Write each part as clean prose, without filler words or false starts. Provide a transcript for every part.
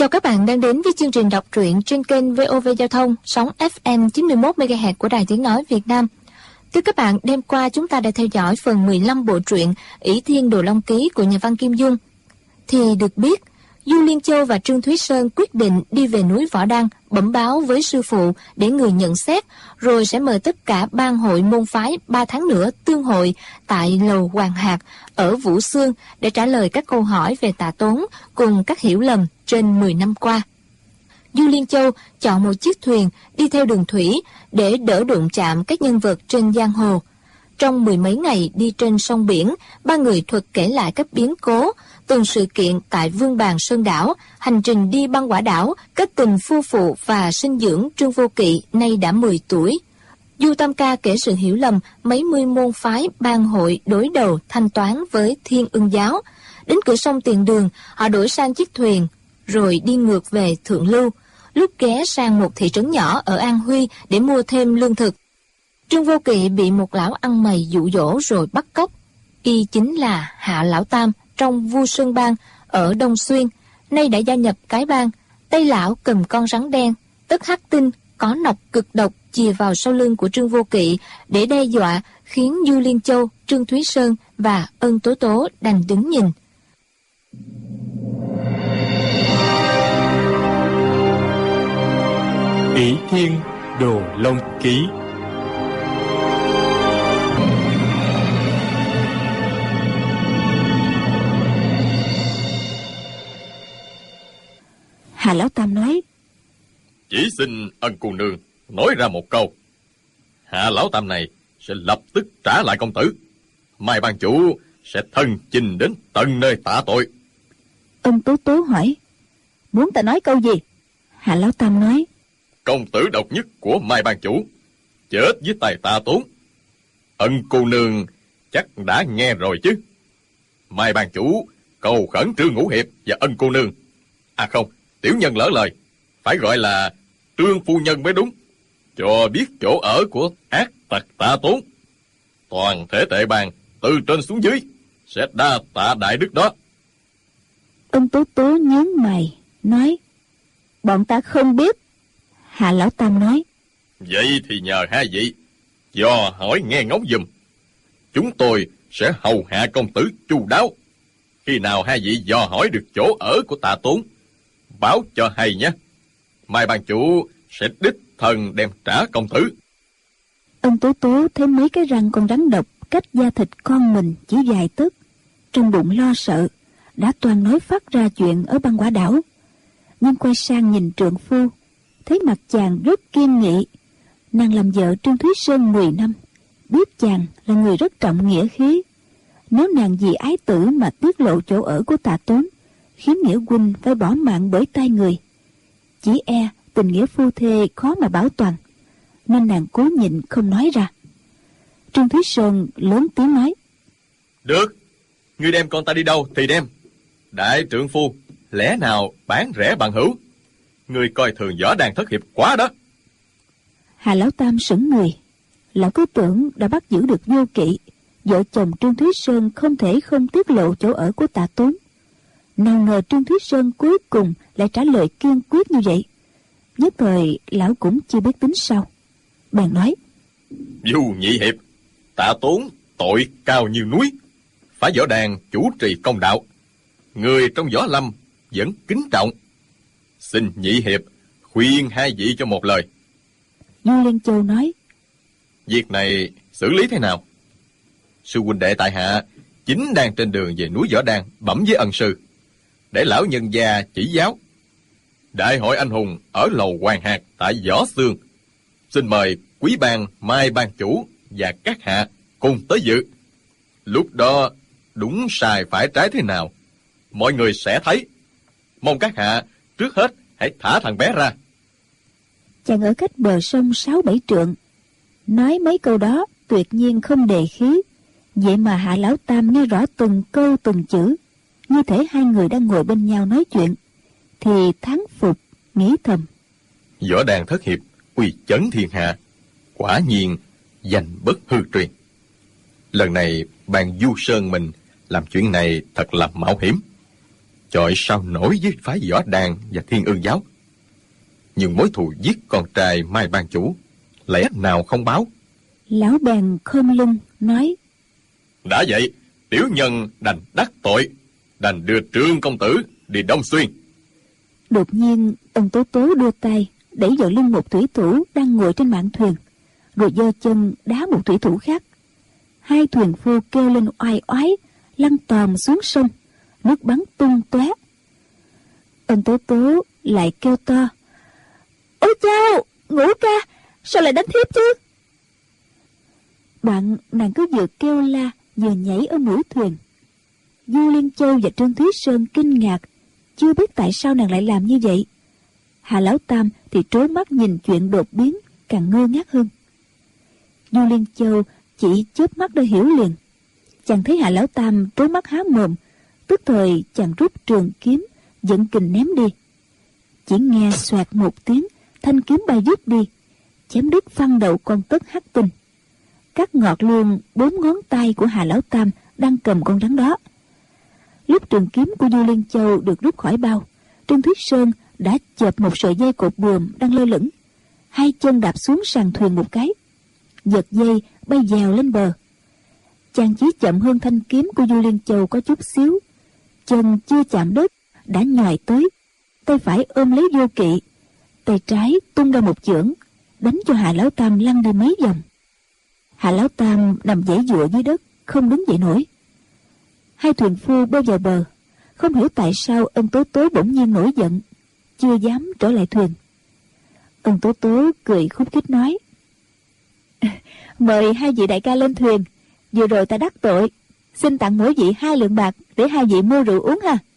Chào các bạn đang đến với chương trình đọc truyện trên kênh VOV Giao thông sóng FM 91 MHz của Đài Tiếng nói Việt Nam. Thưa các bạn, đêm qua chúng ta đã theo dõi phần 15 bộ truyện Ỷ Thiên Đồ Long Ký của nhà văn Kim Dung. Thì được biết, Du Liên Châu và Trương Thúy Sơn quyết định đi về núi Võ Đăng bẩm báo với sư phụ để người nhận xét, rồi sẽ mời tất cả ban hội môn phái 3 tháng nữa tương hội tại lầu Hoàng Hạc ở Vũ Xương để trả lời các câu hỏi về Tạ Tốn cùng các hiểu lầm trên 10 năm qua. Du Liên Châu chọn một chiếc thuyền đi theo đường thủy để đỡ đụng chạm các nhân vật trên giang hồ. Trong 10 mấy ngày đi trên sông biển, ba người thuật kể lại các biến cố, từng sự kiện tại Vương Bàn Sơn Đảo, hành trình đi băng quả đảo, kết tình phu phụ và sinh dưỡng Trương Vô Kỵ nay đã 10 tuổi. Du Tam Ca kể sự hiểu lầm mấy mươi môn phái ban hội đối đầu thanh toán với Thiên Ưng Giáo. Đến cửa sông Tiền Đường, họ đổi sang chiếc thuyền, rồi đi ngược về Thượng Lưu, lúc ghé sang một thị trấn nhỏ ở An Huy để mua thêm lương thực. Trương Vô Kỵ bị một lão ăn mày dụ dỗ rồi bắt cóc. Y chính là Hạ Lão Tam trong Vu Sơn Bang ở Đông Xuyên, nay đã gia nhập cái bang. Tây lão cầm con rắn đen, tức hắc tinh, có nọc cực độc chìa vào sau lưng của Trương Vô Kỵ để đe dọa, khiến Du Liên Châu, Trương Thúy Sơn và Ân Tố Tố đành đứng nhìn. Ỷ Thiên Đồ Long Ký. Hà Lão Tam nói: Chỉ xin Ân cô nương nói ra một câu, Hạ Lão Tam này sẽ lập tức trả lại công tử. Mai ban chủ sẽ thân chinh đến tận nơi tạ tội. Ân Tố Tố hỏi: Muốn ta nói câu gì? Hạ Lão Tam nói: Công tử độc nhất của Mai ban chủ chết với tay Tạ Tốn. Ân cô nương chắc đã nghe rồi chứ. Mai ban chủ cầu khẩn Trương Ngũ Hiệp và Ân cô nương, à không, tiểu nhân lỡ lời, phải gọi là Trương phu nhân mới đúng, cho biết chỗ ở của ác tặc Tạ Tốn. Toàn thể tệ bang từ trên xuống dưới sẽ đa tạ đại đức đó. Ân Tố Tố nhướng mày nói: Bọn ta không biết. Hạ Lão Tam nói: Vậy thì nhờ hai vị dò hỏi nghe ngóng giùm. Chúng tôi sẽ hầu hạ công tử chu đáo. Khi nào hai vị dò hỏi được chỗ ở của Tạ Tốn, báo cho hay nhé. Mai ban chủ sẽ đích thân đem trả công tử. Ân Tố Tố thấy mấy cái răng con rắn độc cách da thịt con mình chỉ vài tấc, trong bụng lo sợ, đã toàn nói phát ra chuyện ở băng quả đảo. Nhưng quay sang nhìn trượng phu, thấy mặt chàng rất kiên nghị. Nàng làm vợ Trương Thúy Sơn 10 năm, biết chàng là người rất trọng nghĩa khí. Nếu nàng vì ái tử mà tiết lộ chỗ ở của Tạ Tốn, khiến nghĩa huynh phải bỏ mạng bởi tay người, chỉ e tình nghĩa phu thê khó mà bảo toàn, nên nàng cố nhịn không nói ra. Trương Thúy Sơn lớn tiếng nói: Được, ngươi đem con ta đi đâu thì đem. Đại trượng phu lẽ nào bán rẻ bằng hữu? Ngươi coi thường Võ Đàn thất hiệp quá đó. Hà Lão Tam sững người. Lão cứ tưởng đã bắt giữ được Vô Kỵ, vợ chồng Trương Thúy Sơn không thể không tiết lộ chỗ ở của Tạ Tốn. Nào ngờ Trương Thúy Sơn cuối cùng lại trả lời kiên quyết như vậy. Nhất thời lão cũng chưa biết tính sao, bèn nói: Du nhị hiệp, Tạ Tốn tội cao như núi, phải Võ Đàn chủ trì công đạo. Người trong võ lâm vẫn kính trọng. Xin nhị hiệp khuyên hai vị cho một lời. Du Liên Châu nói: Việc này xử lý thế nào? Sư huynh đệ tại hạ chính đang trên đường về núi Võ Đàn bẩm với ân sư, để lão nhân gia chỉ giáo. Đại hội anh hùng ở lầu Hoàng Hạc tại Võ Xương, xin mời quý ban Mai ban chủ và các hạ cùng tới dự. Lúc đó đúng sai phải trái thế nào, mọi người sẽ thấy. Mong các hạ trước hết hãy thả thằng bé ra. Chàng ở cách bờ sông 6-7 trượng, nói mấy câu đó tuyệt nhiên không đề khí. Vậy mà Hạ Lão Tam nghe rõ từng câu từng chữ, như thể hai người đang ngồi bên nhau nói chuyện, thì thán phục nghĩ thầm: Võ Đàn thất hiệp uy chấn thiên hạ, quả nhiên danh bất hư truyền. Lần này ban Du Sơn mình làm chuyện này thật là mạo hiểm. chọi sao nổi với phái Võ Đàn và Thiên Ương giáo. Nhưng mối thù giết con trai Mai Ban Chủ, lẽ nào không báo? Lão bèn khom lưng nói: Đã vậy, tiểu nhân đành đắc tội, đành đưa Trương công tử đi Đông Xuyên. Đột nhiên ông Tố Tố đưa tay đẩy vào lưng một thủy thủ đang ngồi trên mạn thuyền, rồi giơ chân đá một thủy thủ khác. Hai thuyền phu kêu lên oai oái, lăn tòm xuống sông, nước bắn tung tóe. Ông Tố Tố lại kêu to: Ôi chao, Ngũ ca, sao lại đánh thiếp chứ? Đoạn nàng cứ vừa kêu la vừa nhảy ở mũi thuyền. Du Liên Châu và Trương Thúy Sơn kinh ngạc, chưa biết tại sao nàng lại làm như vậy. Hà Lão Tam thì trố mắt nhìn chuyện đột biến, càng ngơ ngác hơn. Du Liên Châu chỉ chớp mắt đã hiểu liền. Chàng thấy Hà Lão Tam trố mắt há mồm, tức thời chàng rút trường kiếm dẫn kình ném đi. Chỉ nghe xoẹt một tiếng, thanh kiếm bay vút đi, chém đứt phăng đầu con tất hắc tinh, cắt ngọt luôn 4 ngón tay của Hà Lão Tam đang cầm con rắn đó. Lúc trường kiếm của Du Liên Châu được rút khỏi bao, Trương Thúy Sơn đã chộp một sợi dây cột buồm đang lơ lửng, hai chân đạp xuống sàn thuyền một cái, giật dây bay dèo lên bờ. Chàng chỉ chậm hơn thanh kiếm của Du Liên Châu có chút xíu, chân chưa chạm đất đã nhòi tới, tay phải ôm lấy vô kỵ, tay trái tung ra một chưởng đánh cho Hà Lão Tam lăn đi mấy vòng. Hà Lão Tam nằm giãy giụa dưới đất, không đứng dậy nổi. Hai thuyền phu bơi vào bờ, không hiểu tại sao ông Tố Tố bỗng nhiên nổi giận, chưa dám trở lại thuyền. Ông Tố Tố cười khúc khích nói: Mời hai vị đại ca lên thuyền, vừa rồi ta đắc tội, xin tặng mỗi vị 2 lượng bạc để hai vị mua rượu uống ha.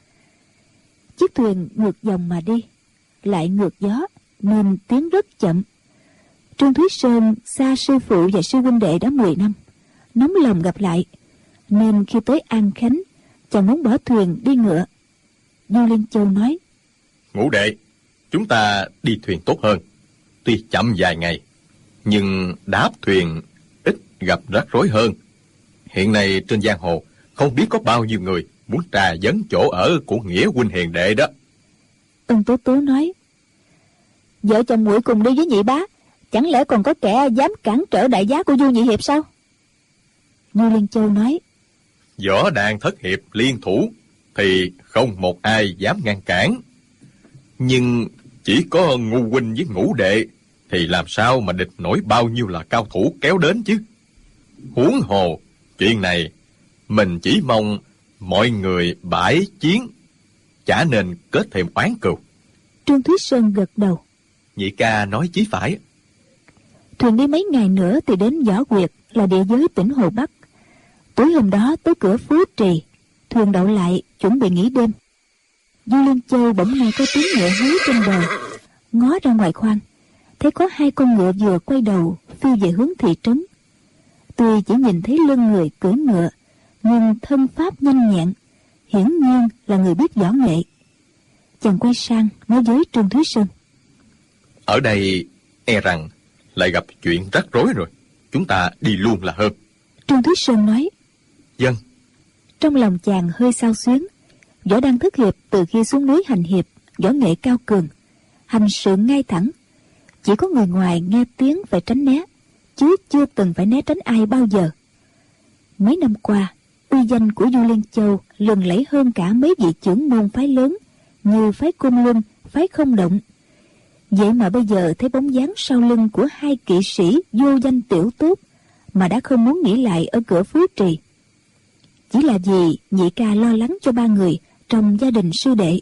Chiếc thuyền ngược dòng mà đi, lại ngược gió nên tiến rất chậm. Trương Thúy Sơn xa sư phụ và sư huynh đệ đã 10 năm, nóng lòng gặp lại, nên khi tới An Khánh, chàng muốn bỏ thuyền đi ngựa. Du Liên Châu nói: Ngũ đệ, chúng ta đi thuyền tốt hơn. Tuy chậm vài ngày, nhưng đáp thuyền ít gặp rắc rối hơn. Hiện nay trên giang hồ không biết có bao nhiêu người muốn trà vấn chỗ ở của Nghĩa huynh hiền đệ đó. Ông Tố Tố nói: Vợ chồng muội cùng đi với nhị bá, chẳng lẽ còn có kẻ dám cản trở đại giá của Du nhị hiệp sao? Du Liên Châu nói: Võ Đàn thất hiệp liên thủ thì không một ai dám ngăn cản. Nhưng chỉ có Ngu huynh với Ngũ đệ thì làm sao mà địch nổi bao nhiêu là cao thủ kéo đến chứ. Huống hồ chuyện này mình chỉ mong mọi người bãi chiến, chả nên kết thêm oán cừu. Trương Thúy Sơn gật đầu: Nhị ca nói chí phải. Thuyền đi mấy ngày nữa thì đến Võ Quyệt, là địa giới tỉnh Hồ Bắc. Tối hôm đó tới cửa Phú Trì, thuyền đậu lại chuẩn bị nghỉ đêm. Du Liên Châu bỗng nghe có tiếng ngựa hú trên bờ, ngó ra ngoài khoang, thấy có 2 con ngựa vừa quay đầu phi về hướng thị trấn. Tuy chỉ nhìn thấy lưng người cưỡi ngựa, nhưng thân pháp nhanh nhẹn, hiển nhiên là người biết võ nghệ. Chàng quay sang nói với Trương Thúy Sơn: Ở đây e rằng lại gặp chuyện rắc rối rồi, chúng ta đi luôn là hơn. Trương Thúy Sơn nói: Vâng. Trong lòng chàng hơi xao xuyến. Võ Đăng thất hiệp từ khi xuống núi hành hiệp, võ nghệ cao cường, hành sự ngay thẳng, chỉ có người ngoài nghe tiếng phải tránh né, chứ chưa từng phải né tránh ai bao giờ. Mấy năm qua, uy danh của Du Liên Châu lừng lẫy hơn cả mấy vị trưởng môn phái lớn như phái Côn Luân, phái Không Động. Vậy mà bây giờ thấy bóng dáng sau lưng của 2 kỵ sĩ vô danh tiểu tốt mà đã không muốn nghĩ lại ở cửa Phú Trì. Chỉ là vì nhị ca lo lắng cho 3 người trong gia đình sư đệ.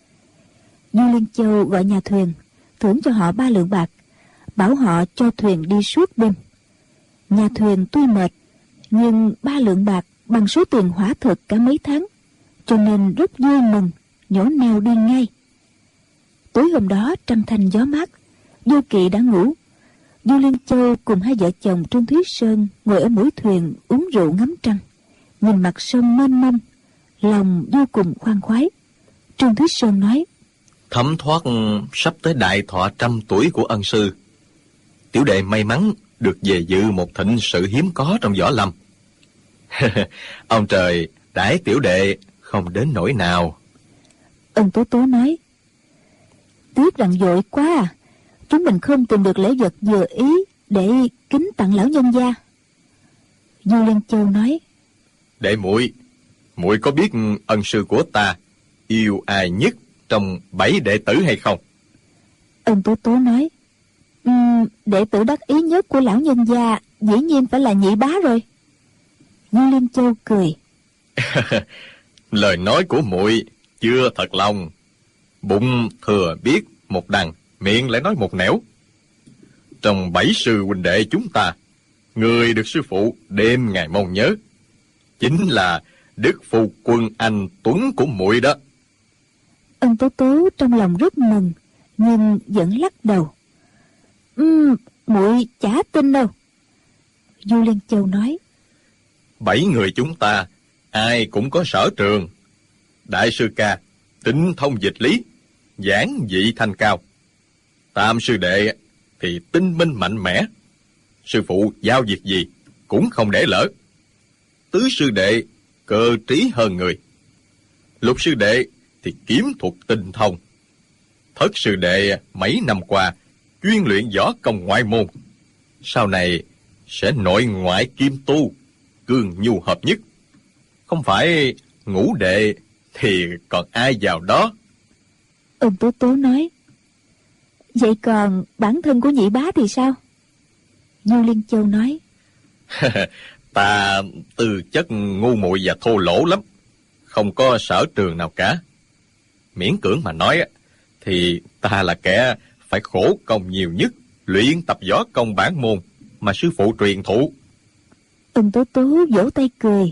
Du Liên Châu gọi nhà thuyền, thưởng cho họ 3 lượng bạc, bảo họ cho thuyền đi suốt đêm. Nhà thuyền tuy mệt, nhưng 3 lượng bạc bằng số tiền hỏa thực cả mấy tháng, cho nên rất vui mừng, nhổ neo đi ngay. Tối hôm đó trăng thanh gió mát, Vô Kỵ đã ngủ. Du Liên Châu cùng 2 vợ chồng Trương Thúy Sơn ngồi ở mũi thuyền uống rượu ngắm trăng, nhìn mặt sông mênh mông, lòng vô cùng khoan khoái. Trương Thúy Sơn nói: Thấm thoát sắp tới đại thọ 100 tuổi của ân sư, tiểu đệ may mắn được về dự một thịnh sự hiếm có trong võ lâm. Ông trời đãi tiểu đệ không đến nỗi nào. Ân Tố Tố nói: Tiếc rằng vội quá à, chúng mình không tìm được lễ vật vừa ý để kính tặng lão nhân gia. Du Liên Châu nói: Đệ muội có biết ân sư của ta yêu ai nhất trong 7 đệ tử hay không? Ân Tố Tố nói: Đệ tử đắc ý nhất của lão nhân gia dĩ nhiên phải là Nhị Bá rồi. Du Liên Châu cười: Lời nói của muội chưa thật lòng. Bụng thừa biết một đằng, miệng lại nói một nẻo. Trong 7 sư huynh đệ chúng ta, người được sư phụ đêm ngày mong nhớ chính là đức phu quân anh tuấn của muội đó. Ân Tố Tố trong lòng rất mừng, nhưng vẫn lắc đầu: muội chả tin đâu. Du Liên Châu nói: 7 người chúng ta ai cũng có sở trường. Đại sư ca tinh thông dịch lý, giảng dị thanh cao. Tam sư đệ thì tinh minh mạnh mẽ, sư phụ giao việc gì cũng không để lỡ. Tứ sư đệ cơ trí hơn người. Lục sư đệ thì kiếm thuật tinh thông. Thất sư đệ mấy năm qua chuyên luyện võ công ngoại môn, sau này sẽ nội ngoại kim tu, cương nhu hợp nhất. Không phải ngũ đệ thì còn ai vào đó. Ân Tố Tố nói: Vậy còn bản thân của Nhị Bá thì sao? Du Liên Châu nói: Ta tư chất ngu muội và thô lỗ lắm, không có sở trường nào cả. Miễn cưỡng mà nói thì ta là kẻ phải khổ công nhiều nhất, luyện tập võ công bản môn mà sư phụ truyền thụ. Ân Tố Tố vỗ tay cười: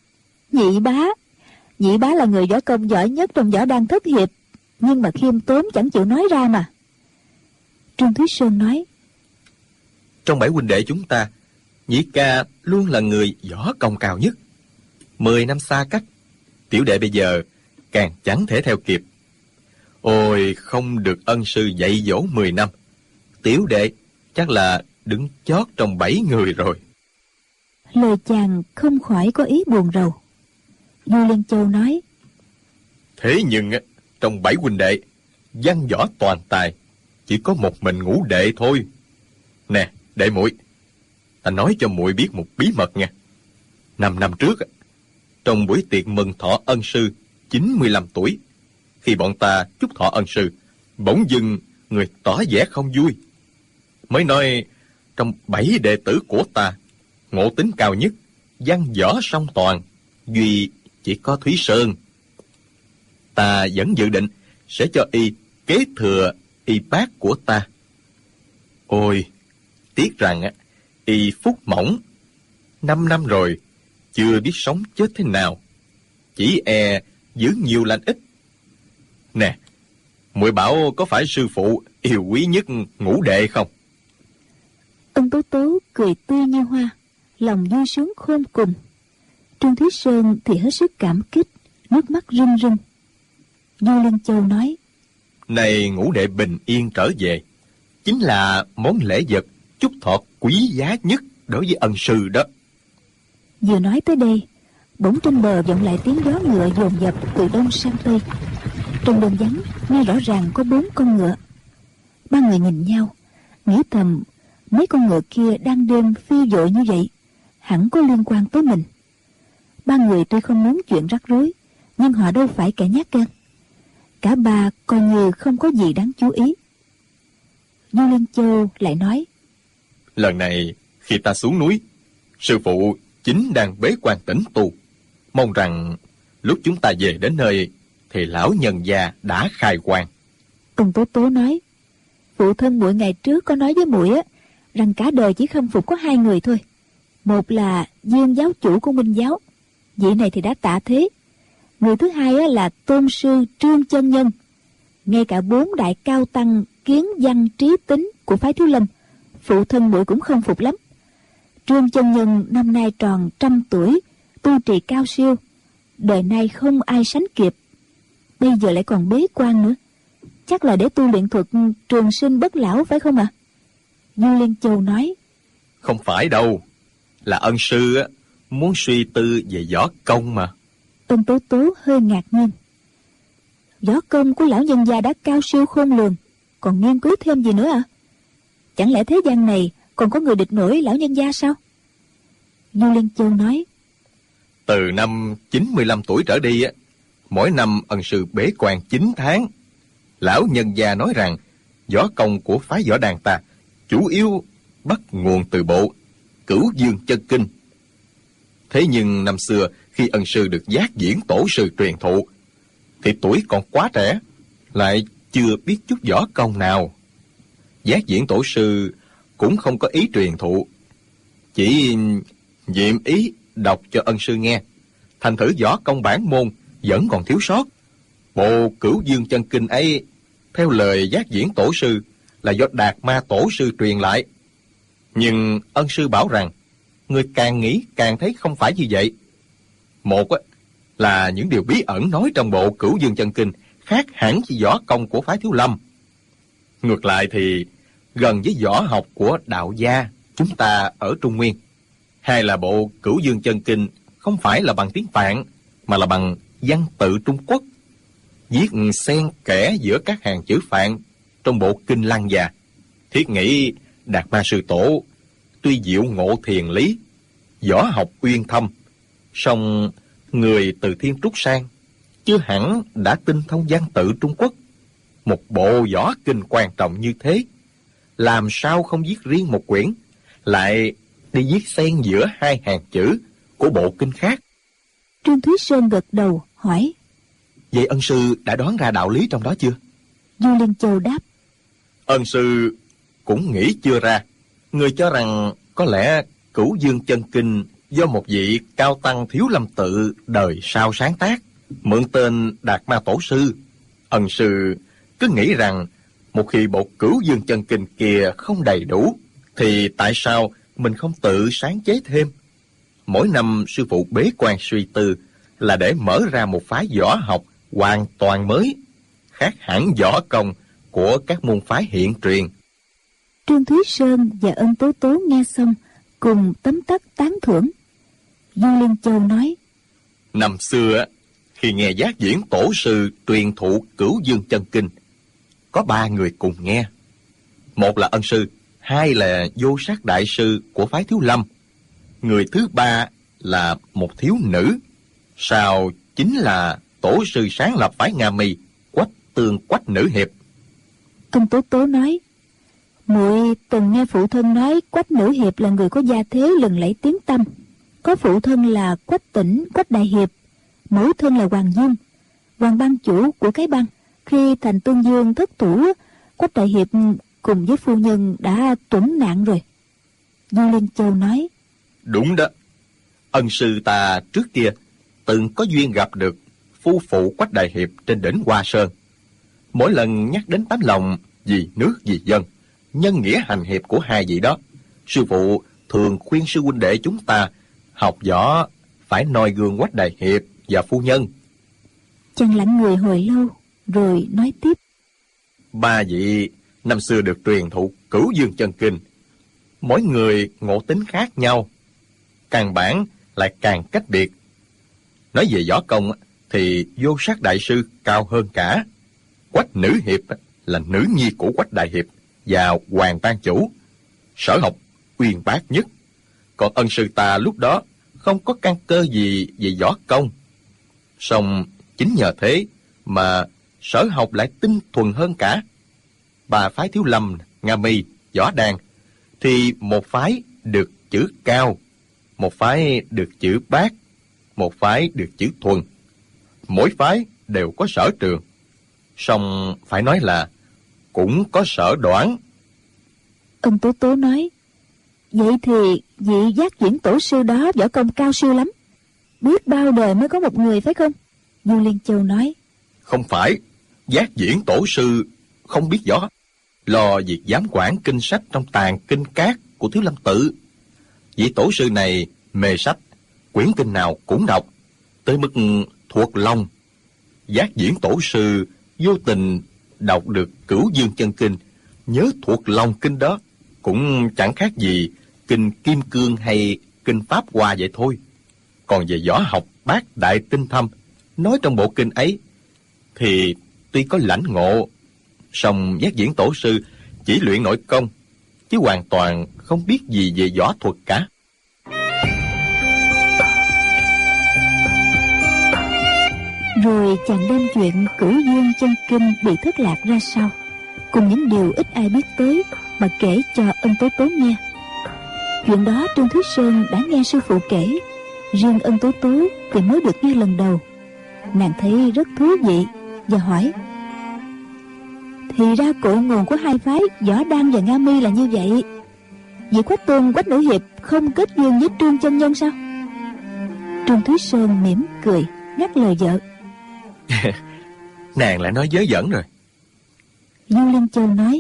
Nhị Bá là người võ công giỏi nhất trong võ đan thất hiệp, nhưng mà khiêm tốn chẳng chịu nói ra mà. Trương Thúy Sơn nói: Trong 7 huynh đệ chúng ta, Nhị ca luôn là người võ công cao nhất. 10 năm xa cách, tiểu đệ bây giờ càng chẳng thể theo kịp. Ôi, không được ân sư dạy dỗ 10 năm, tiểu đệ chắc là đứng chót trong 7 người rồi. Lời chàng không khỏi có ý buồn rầu. Du Liên Châu nói: Thế nhưng trong 7 huynh đệ, văn võ toàn tài, chỉ có một mình ngũ đệ thôi. Nè, đệ muội, ta nói cho muội biết một bí mật nha. 5 năm trước, trong buổi tiệc mừng thọ ân sư 95 tuổi, khi bọn ta chúc thọ ân sư, bỗng dưng người tỏ vẻ không vui. Mới nói trong 7 đệ tử của ta, ngộ tính cao nhất, văn võ song toàn, duy chỉ có Thúy Sơn. Ta vẫn dự định sẽ cho y kế thừa y bác của ta. Ôi, tiếc rằng y phúc mỏng, 5 năm rồi, chưa biết sống chết thế nào, chỉ e giữ nhiều lành ít. Nè, muội bảo có phải sư phụ yêu quý nhất ngũ đệ không? Ân Tố Tố cười tươi như hoa, lòng vui sướng khôn cùng. Trương Thúy Sơn thì hết sức cảm kích, nước mắt rưng rưng. Du Liên Châu nói: Này ngũ đệ bình yên trở về, chính là món lễ vật chúc thọ quý giá nhất đối với ân sư đó. Vừa nói tới đây, bỗng trên bờ vọng lại tiếng gió ngựa dồn dập từ đông sang tây. Trong đêm vắng nghe rõ ràng có 4 con ngựa. 3 người nhìn nhau, nghĩ thầm mấy con ngựa kia đang đêm phi vội như vậy, hẳn có liên quan tới mình. 3 người tuy không muốn chuyện rắc rối, nhưng họ đâu phải kẻ nhát gan. Cả 3 coi như không có gì đáng chú ý. Du Liên Châu lại nói: Lần này khi ta xuống núi, sư phụ chính đang bế quan tĩnh tu. Mong rằng lúc chúng ta về đến nơi thì lão nhân gia đã khai quan. Ân Tố Tố nói: Phụ thân muội ngày trước có nói với muội rằng cả đời chỉ khâm phục có 2 người thôi. Một là Viên giáo chủ của Minh giáo, vị này thì đã tạ thế. Người thứ hai là tôn sư Trương Chân Nhân. Ngay cả 4 đại cao tăng kiến văn trí tính của phái Thiếu Lâm, phụ thân muội cũng không phục lắm. Trương Chân Nhân năm nay tròn 100 tuổi, tu trì cao siêu, đời nay không ai sánh kịp. Bây giờ lại còn bế quan nữa, chắc là để tu luyện thuật trường sinh bất lão phải không ạ? Du Liên Châu nói: Không phải đâu, là ân sư muốn suy tư về võ công mà. Ân Tố Tố hơi ngạc nhiên. võ công của lão nhân gia đã cao siêu khôn lường, còn nghiên cứu thêm gì nữa à? Chẳng lẽ thế gian này còn có người địch nổi lão nhân gia sao? Du Liên Châu nói: Từ năm 95 tuổi trở đi, mỗi năm ân sư bế quan 9 tháng. Lão nhân gia nói rằng võ công của phái võ đàn ta chủ yếu bắt nguồn từ bộ Cửu Dương Chân Kinh. Thế nhưng năm xưa khi ân sư được Giác Viễn tổ sư truyền thụ thì tuổi còn quá trẻ, lại chưa biết chút võ công nào. Giác Viễn tổ sư cũng không có ý truyền thụ, chỉ nhiệm ý đọc cho ân sư nghe. Thành thử võ công bản môn vẫn còn thiếu sót. Bộ Cửu Dương Chân Kinh ấy, theo lời Giác Viễn tổ sư, là do Đạt Ma tổ sư truyền lại. Nhưng ân sư bảo rằng người càng nghĩ càng thấy không phải như vậy. Một là những điều bí ẩn nói trong bộ Cửu Dương Chân Kinh khác hẳn với võ công của phái Thiếu Lâm. Ngược lại thì gần với võ học của đạo gia chúng ta ở Trung Nguyên. Hai là bộ Cửu Dương Chân Kinh không phải là bằng tiếng Phạn, mà là bằng văn tự Trung Quốc, viết xen kẽ giữa các hàng chữ Phạn trong bộ Kinh Lăng Già. Thiết nghĩ Đạt Ma sư tổ tuy diệu ngộ thiền lý, võ học uyên thâm, song người từ Thiên Trúc sang chưa hẳn đã tinh thông văn tự Trung Quốc. Một bộ võ kinh quan trọng như thế, làm sao không viết riêng một quyển, lại đi viết xen giữa hai hàng chữ của bộ kinh khác? Trương Thúy Sơn gật đầu hỏi: Vậy ân sư đã đoán ra đạo lý trong đó chưa? Du Liên Châu đáp: Ân sư cũng nghĩ chưa ra. Người cho rằng có lẽ Cửu Dương Chân Kinh do một vị cao tăng Thiếu Lâm Tự đời sau sáng tác, mượn tên Đạt Ma tổ sư. Ân sư cứ nghĩ rằng một khi bộ Cửu Dương Chân Kinh kia không đầy đủ, thì tại sao mình không tự sáng chế thêm? Mỗi năm sư phụ bế quan suy tư là để mở ra một phái võ học hoàn toàn mới, khác hẳn võ công của các môn phái hiện truyền. Trương Thúy Sơn và Ân Tố Tố nghe xong cùng tấm tắc tán thưởng. Du Liên Châu nói: Năm xưa khi nghe Giác Viễn tổ sư truyền thụ Cửu Dương Chân Kinh, có 3 người cùng nghe. Một là ân sư, hai là Vô Sát đại sư của phái Thiếu Lâm, người thứ ba là một thiếu nữ. Sau chính là tổ sư sáng lập phái Nga Mi, Quách Tương Quách Nữ Hiệp. Ân Tố Tố nói: muội từng nghe phụ thân nói Quách Nữ Hiệp là người có gia thế lừng lẫy tiếng tăm. Có phụ thân là Quách Tỉnh, Quách Đại Hiệp, mẫu thân là Hoàng Dương, Hoàng ban chủ của cái bang. Khi thành Tương Dương thất thủ, Quách Đại Hiệp cùng với phu nhân đã tuẫn nạn rồi. Du Liên Châu nói: Đúng đó. Ân sư ta trước kia từng có duyên gặp được phu phụ Quách Đại Hiệp trên đỉnh Hoa Sơn. Mỗi lần nhắc đến tấm lòng vì nước vì dân, nhân nghĩa hành hiệp của hai vị đó, sư phụ thường khuyên sư huynh đệ chúng ta học võ phải noi gương Quách Đại Hiệp và phu nhân. Chàng lặng người hồi lâu rồi nói tiếp: 3 vị năm xưa được truyền thụ Cửu Dương Chân Kinh, mỗi người ngộ tính khác nhau, căn bản lại càng cách biệt. Nói về võ công thì Vô Sát đại sư cao hơn cả. Quách Nữ Hiệp là nữ nhi của Quách Đại Hiệp và Hoàng ban chủ, sở học uyên bác nhất. Còn ân sư ta lúc đó không có căn cơ gì về võ công, song chính nhờ thế mà sở học lại tinh thuần hơn cả. 3 phái Thiếu Lâm, Nga Mi, Võ Đàn thì một phái được chữ cao, một phái được chữ bát, một phái được chữ thuần. Mỗi phái đều có sở trường, song phải nói là cũng có sở đoản. Ân Tố Tố nói: vậy thì vị Giác Viễn tổ sư đó võ công cao siêu lắm, biết bao đời mới có một người phải không? Du Liên Châu nói: Không phải, Giác Viễn tổ sư không biết võ, lo việc giám quản kinh sách trong tàng kinh cát của Thiếu Lâm Tự. Vị tổ sư này mê sách, quyển kinh nào cũng đọc, tới mức thuộc lòng. Giác Viễn tổ sư vô tình đọc được Cửu Dương Chân Kinh, nhớ thuộc lòng kinh đó, cũng chẳng khác gì kinh Kim Cương hay kinh Pháp Hoa vậy thôi. Còn về võ học bát đại tinh thâm nói trong bộ kinh ấy thì tuy có lãnh ngộ, song Giác Viễn tổ sư chỉ luyện nội công, chứ hoàn toàn không biết gì về võ thuật cả. Rồi chàng đem chuyện Cửu Dương chân kinh bị thất lạc ra sao, cùng những điều ít ai biết tới, mà kể cho Ân Tố Tố nghe. Chuyện đó Trương Thúy Sơn đã nghe sư phụ kể, riêng Ân Tố Tố thì mới được nghe lần đầu. Nàng thấy rất thú vị và hỏi: thì ra cội nguồn của hai phái Võ Đăng và Nga Mi là như vậy. Vị Quách Tôn, Quách Nữ Hiệp không kết duyên với Trương chân nhân sao? Trương Thúy Sơn mỉm cười ngắt lời vợ. Nàng lại nói dớ dẫn rồi. Du Liên Châu nói: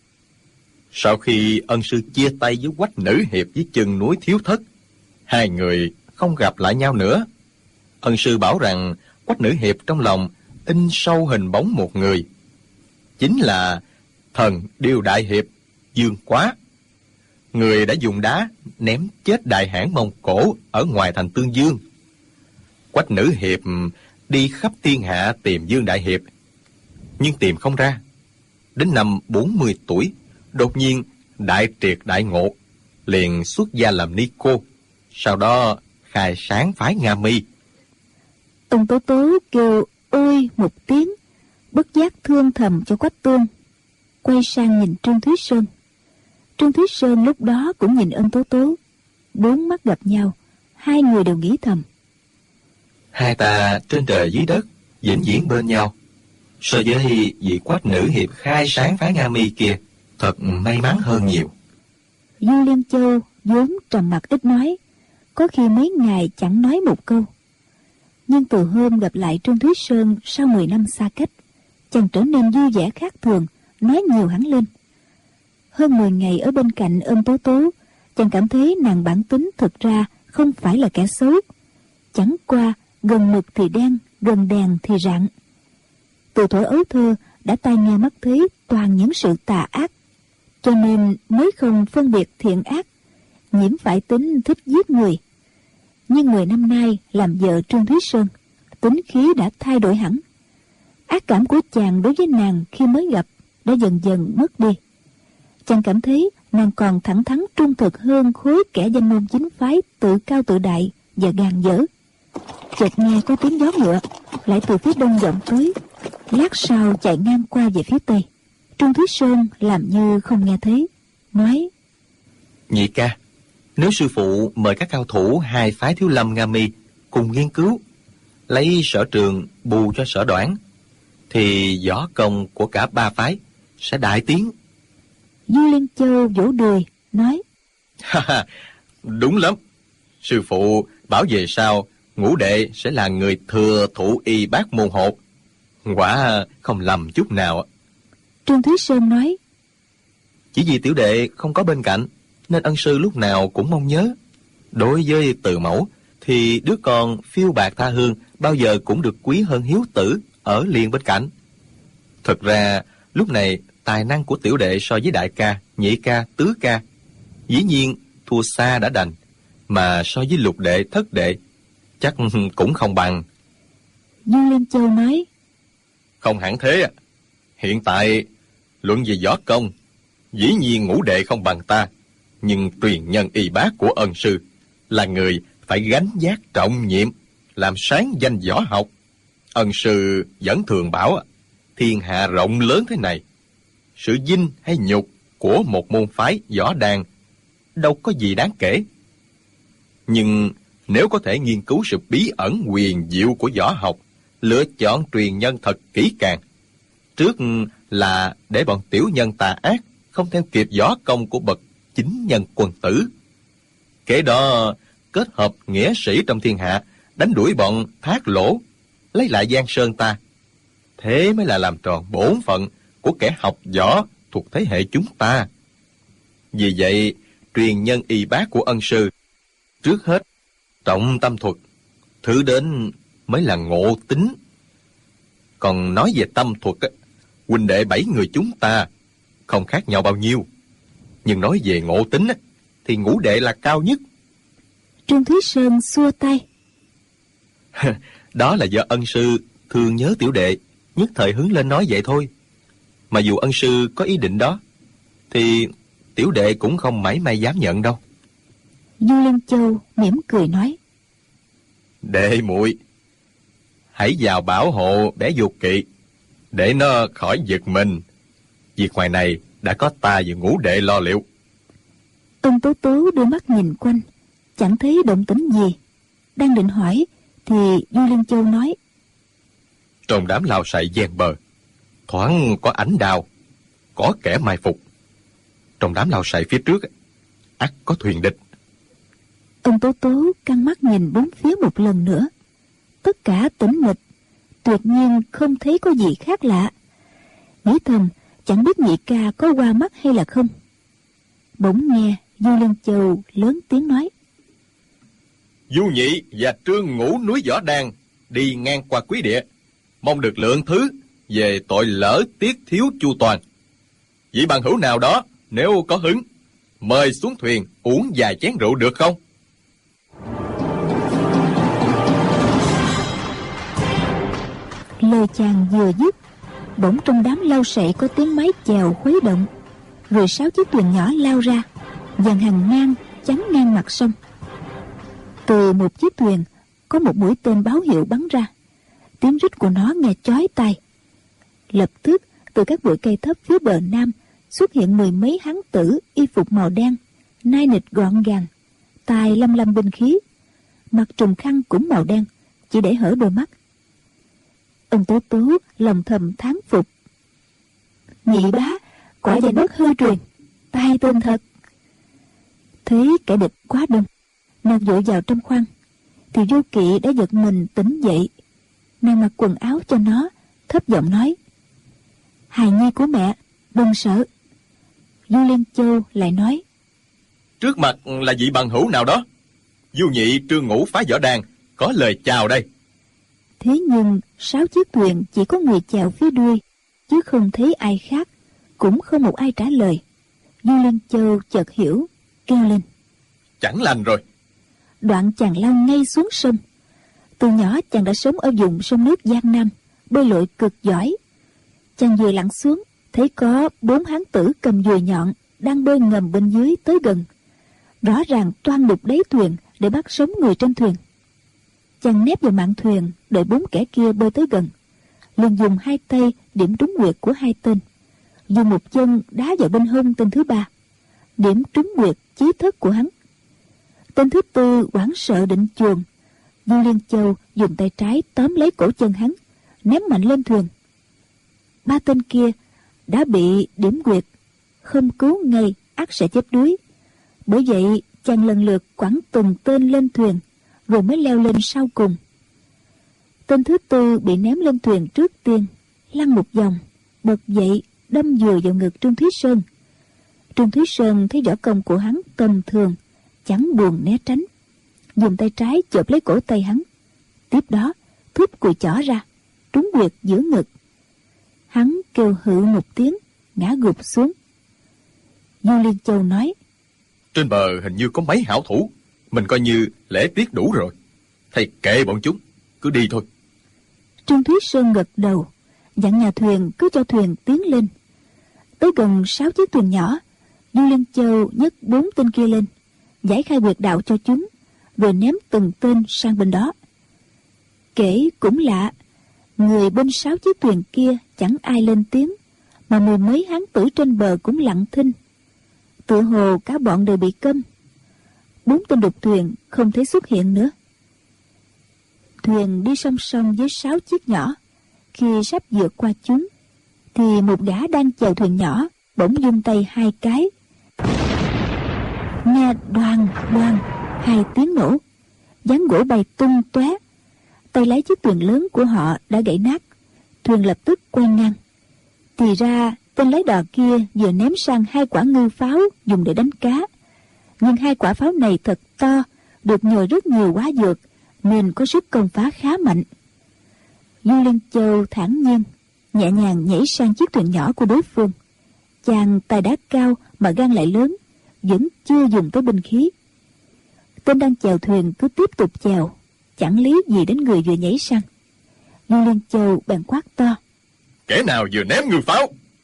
sau khi ân sư chia tay với Quách Nữ Hiệp với chân núi Thiếu Thất, hai người không gặp lại nhau nữa. Ân sư bảo rằng Quách Nữ Hiệp trong lòng in sâu hình bóng một người, chính là thần Điêu Đại Hiệp Dương Quá, người đã dùng đá ném chết đại hãn Mông Cổ ở ngoài thành Tương Dương. Quách Nữ Hiệp đi khắp thiên hạ tìm Dương Đại Hiệp, nhưng tìm không ra. Đến năm 40 tuổi, đột nhiên đại triệt đại ngộ, liền xuất gia làm ni cô, sau đó khai sáng phái Nga Mi. Ân Tố Tố kêu ôi một tiếng, bất giác thương thầm cho Quách Tương, quay sang nhìn Trương Thúy Sơn. Trương Thúy Sơn lúc đó cũng nhìn Ân Tố Tố, bốn mắt gặp nhau, hai người đều nghĩ thầm: hai ta trên trời dưới đất, vĩnh viễn bên nhau. So với vị Quách Nữ Hiệp khai sáng phái Nga Mi kia, thật may mắn hơn nhiều. Du Liên Châu vốn trầm mặc ít nói, có khi mấy ngày chẳng nói một câu. Nhưng từ hôm gặp lại Trương Thúy Sơn sau 10 năm xa cách, chàng trở nên vui vẻ khác thường, nói nhiều hẳn lên. Hơn 10 ngày ở bên cạnh Ân Tố Tố, chàng cảm thấy nàng bản tính thực ra không phải là kẻ xấu. Chẳng qua gần mực thì đen, gần đèn thì rạng. Từ thuở ấu thơ đã tai nghe mắt thấy toàn những sự tà ác, cho nên mới không phân biệt thiện ác, nhiễm phải tính thích giết người. Nhưng 10 năm nay làm vợ Trương Thúy Sơn, tính khí đã thay đổi hẳn. Ác cảm của chàng đối với nàng khi mới gặp đã dần dần mất đi. Chàng cảm thấy nàng còn thẳng thắn trung thực hơn khối kẻ danh môn chính phái tự cao tự đại và gàn dở. Chợt nghe có tiếng gió ngựa lại từ phía đông vọng tới, lát sau chạy ngang qua về phía tây. Trương Thúy Sơn làm như không nghe thấy, nói: nhị ca, nếu sư phụ mời các cao thủ hai phái Thiếu Lâm Nga Mi cùng nghiên cứu, lấy sở trường bù cho sở đoản, thì võ công của cả ba phái sẽ đại tiến. Du Liên Châu vỗ đùi nói: đúng lắm. Sư phụ bảo về sau ngũ đệ sẽ là người thừa thụ y bát môn hộ, quả không lầm chút nào. Trương Thúy Sơn nói: chỉ vì tiểu đệ không có bên cạnh, nên ân sư lúc nào cũng mong nhớ. Đối với Từ Mẫu thì đứa con phiêu bạc tha hương bao giờ cũng được quý hơn hiếu tử ở liền bên cạnh. Thật ra lúc này tài năng của tiểu đệ so với đại ca, nhị ca, tứ ca dĩ nhiên thua xa đã đành, mà so với lục đệ, thất đệ chắc cũng không bằng. Du Liên Châu nói: không hẳn thế. Hiện tại luận về võ công, dĩ nhiên ngũ đệ không bằng ta, nhưng truyền nhân y bác của ân sư là người phải gánh vác trọng nhiệm, làm sáng danh võ học. Ân sư vẫn thường bảo thiên hạ rộng lớn thế này, sự vinh hay nhục của một môn phái võ đàn đâu có gì đáng kể. Nhưng nếu có thể nghiên cứu sự bí ẩn huyền diệu của võ học, lựa chọn truyền nhân thật kỹ càng, trước là để bọn tiểu nhân tà ác không theo kịp võ công của bậc chính nhân quân tử, kế đó kết hợp nghĩa sĩ trong thiên hạ, đánh đuổi bọn Thác Lỗ, lấy lại Giang Sơn ta, thế mới là làm tròn bổn phận của kẻ học võ thuộc thế hệ chúng ta. Vì vậy, truyền nhân y bác của ân sư trước hết trọng tâm thuật, thứ đến mới là ngộ tính. Còn nói về tâm thuật, huynh đệ 7 người chúng ta không khác nhau bao nhiêu, nhưng nói về ngộ tính thì ngũ đệ là cao nhất. Trương Thúy Sơn xua tay: đó là do ân sư thương nhớ tiểu đệ, nhất thời hứng lên nói vậy thôi. Mà dù ân sư có ý định đó, thì tiểu đệ cũng không mảy may dám nhận đâu. Du Liên Châu mỉm cười nói: Đệ muội, hãy vào bảo hộ bé Dục Kỵ, để nó khỏi giật mình. Việc ngoài này đã có ta và Ngũ đệ lo liệu. Ân Tố Tố đưa mắt nhìn quanh, chẳng thấy động tĩnh gì. Đang định hỏi thì Du Liên Châu nói: Trong đám lao sậy ven bờ, thoáng có ánh đào, có kẻ mai phục. Trong đám lao sậy phía trước, ắt có thuyền địch. Ân Tố Tố căng mắt nhìn bốn phía một lần nữa. Tất cả tĩnh mịch, tuyệt nhiên không thấy có gì khác lạ. Nghĩ thầm, chẳng biết nhị ca có qua mắt hay là không. Bỗng nghe Du Liên Châu lớn tiếng nói: Du Nhị và Trương Ngũ núi Võ Đan đi ngang qua quý địa, mong được lượng thứ về tội lỡ tiết thiếu chu toàn. Vị bằng hữu nào đó nếu có hứng, mời xuống thuyền uống vài chén rượu được không? Lời chàng vừa dứt, bỗng trong đám lau sậy có tiếng mái chèo khuấy động, rồi 6 chiếc thuyền nhỏ lao ra, dàn hàng ngang chắn ngang mặt sông. Từ một chiếc thuyền có một mũi tên báo hiệu bắn ra, tiếng rít của nó nghe chói tai. Lập tức từ các bụi cây thấp phía bờ nam xuất hiện 10 mấy hán tử y phục màu đen, nai nịch gọn gàng, tai lăm lăm binh khí, mặt trùm khăn cũng màu đen, chỉ để hở đôi mắt. Ân Tố Tố lòng thầm thán phục: Nhị bá quả danh bất hư truyền, tai tên thật. Thấy kẻ địch quá đông, nàng vội vào trong khoang, thì Vô Kỵ đã giật mình tỉnh dậy. Nàng mặc quần áo cho nó, thấp giọng nói: Hài nhi của mẹ, đừng sợ. Du Liên Châu lại nói: Trước mặt là vị bằng hữu nào đó. Du Nhị Trương Ngũ phá Võ Đan có lời chào đây. Thế nhưng 6 chiếc thuyền chỉ có người chèo phía đuôi, chứ không thấy ai khác, cũng không một ai trả lời. Du Liên Châu chợt hiểu, kêu lên: Chẳng lành rồi. Đoạn chàng lao ngay xuống sông. Từ nhỏ chàng đã sống ở vùng sông nước Giang Nam, bơi lội cực giỏi. Chàng vừa lặn xuống, thấy có 4 hán tử cầm dùi nhọn đang bơi ngầm bên dưới tới gần, rõ ràng toan đục đáy thuyền để bắt sống người trên thuyền. Chàng nép vào mạn thuyền, đợi 4 kẻ kia bơi tới gần, liền dùng 2 tay điểm trúng huyệt của 2 tên, dùng một chân đá vào bên hông tên thứ 3, điểm trúng huyệt chí thất của hắn. Tên thứ 4 hoảng sợ định chuồn. Du Liên Châu dùng tay trái tóm lấy cổ chân hắn, ném mạnh lên thuyền. 3 tên kia đã bị điểm huyệt, không cứu ngay ắt sẽ chết đuối. Bởi vậy chàng lần lượt quẳng từng tên lên thuyền, rồi mới leo lên sau cùng. Tên thứ 4 bị ném lên thuyền trước tiên, lăn một vòng, bật dậy đâm vừa vào ngực Trương Thúy Sơn. Trương Thúy Sơn thấy võ công của hắn tầm thường, chẳng buồn né tránh, dùng tay trái chộp lấy cổ tay hắn, tiếp đó thúc cùi chỏ ra, trúng huyệt giữa ngực. Hắn kêu hự một tiếng, ngã gục xuống. Du Liên Châu nói: Trên bờ hình như có mấy hảo thủ, mình coi như lễ tiết đủ rồi. Thầy kệ bọn chúng, cứ đi thôi. Trương Thúy Sơn gật đầu, dặn nhà thuyền cứ cho thuyền tiến lên. Tới gần 6 chiếc thuyền nhỏ, Du Liên Châu nhấc 4 tên kia lên, giải khai huyệt đạo cho chúng, rồi ném từng tên sang bên đó. Kể cũng lạ, người bên 6 chiếc thuyền kia chẳng ai lên tiếng, mà 10 mấy hán tử trên bờ cũng lặng thinh. Tự hồ cả bọn đều bị câm. 4 tên đục thuyền không thấy xuất hiện nữa. Thuyền đi song song với 6 chiếc nhỏ. Khi sắp vượt qua chúng, thì một gã đang chèo thuyền nhỏ bỗng vung tay 2 cái. Nghe đoàng đoàng 2 tiếng nổ, ván gỗ bay tung tóe. Tay lái chiếc thuyền lớn của họ đã gãy nát. Thuyền lập tức quay ngang. Thì ra tên lái đò kia vừa ném sang 2 quả ngư pháo dùng để đánh cá. Nhưng 2 quả pháo này thật to, được nhồi rất nhiều hóa dược, nên có sức công phá khá mạnh. Du Liên Châu thản nhiên, nhẹ nhàng nhảy sang chiếc thuyền nhỏ của đối phương. Chàng tài đá cao mà gan lại lớn, vẫn chưa dùng tới binh khí. Tên đang chèo thuyền cứ tiếp tục chèo, chẳng lý gì đến người vừa nhảy sang. Du Liên Châu bèn quát to: Kẻ nào vừa ném ngư pháo?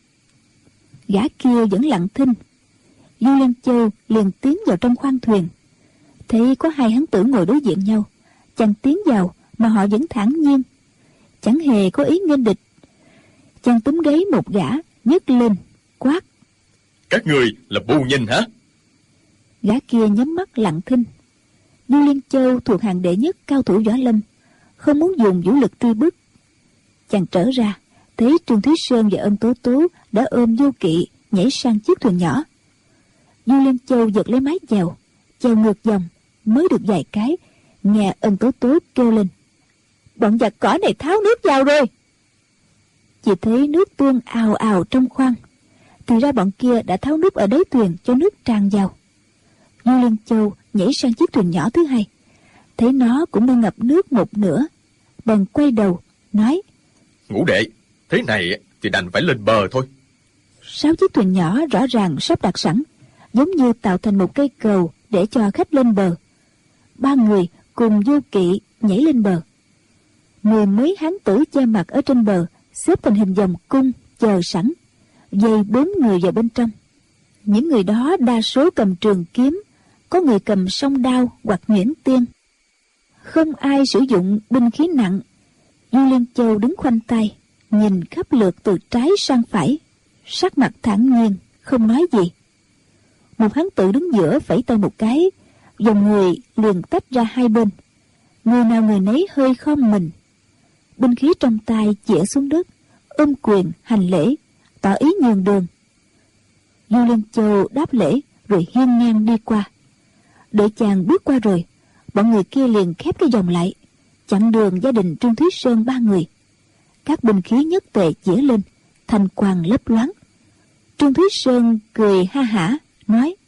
Gã kia vẫn lặng thinh. Du Liên Châu liền tiến vào trong khoang thuyền. Thấy có hai hán tử ngồi đối diện nhau, chàng tiến vào mà họ vẫn thản nhiên, chẳng hề có ý nghênh địch. Chàng túm gáy một gã, nhấc lên quát: Các người là bù nhìn hả? Gã kia nhắm mắt lặng thinh. Du Liên Châu thuộc hàng đệ nhất cao thủ võ lâm, không muốn dùng vũ lực truy bức. Chàng trở ra, thấy Trương Thúy Sơn và Ân Tố Tố đã ôm Vô Kỵ nhảy sang chiếc thuyền nhỏ. Du Liên Châu giật lấy mái chèo, chèo ngược dòng, mới được vài cái, nghe Ân Tố Tố kêu lên: Bọn giặc cỏ này tháo nước vào rồi. Chỉ thấy nước tuôn ào ào trong khoang, thì ra bọn kia đã tháo nút ở đáy thuyền cho nước tràn vào. Du Liên Châu nhảy sang chiếc thuyền nhỏ thứ hai, thấy nó cũng đang ngập nước một nửa, bèn quay đầu nói: Ngũ đệ, thế này thì đành phải lên bờ thôi. 6 chiếc thuyền nhỏ rõ ràng sắp đặt sẵn, giống như tạo thành một cây cầu để cho khách lên bờ. 3 người cùng Vô Kỵ nhảy lên bờ. 10 mấy hán tử che mặt ở trên bờ xếp thành hình vòng cung chờ sẵn, dây 4 người vào bên trong. Những người đó đa số cầm trường kiếm, có người cầm song đao hoặc nhuyễn tiên. Không ai sử dụng binh khí nặng. Du Liên Châu đứng khoanh tay, nhìn khắp lượt từ trái sang phải, sắc mặt thản nhiên, không nói gì. Một hán tử đứng giữa phẩy tay một cái, dòng người liền tách ra hai bên, người nào người nấy hơi khom mình, binh khí trong tay chĩa xuống đất, ôm quyền hành lễ, tỏ ý nhường đường. Du Liên Châu đáp lễ rồi hiên ngang đi qua. Đợi chàng bước qua rồi, bọn người kia liền khép cái vòng lại, chặn đường gia đình Trương Thúy Sơn 3 người. Các binh khí nhất tề chĩa lên, thành quang lấp loáng. Trương Thúy Sơn cười ha hả nói: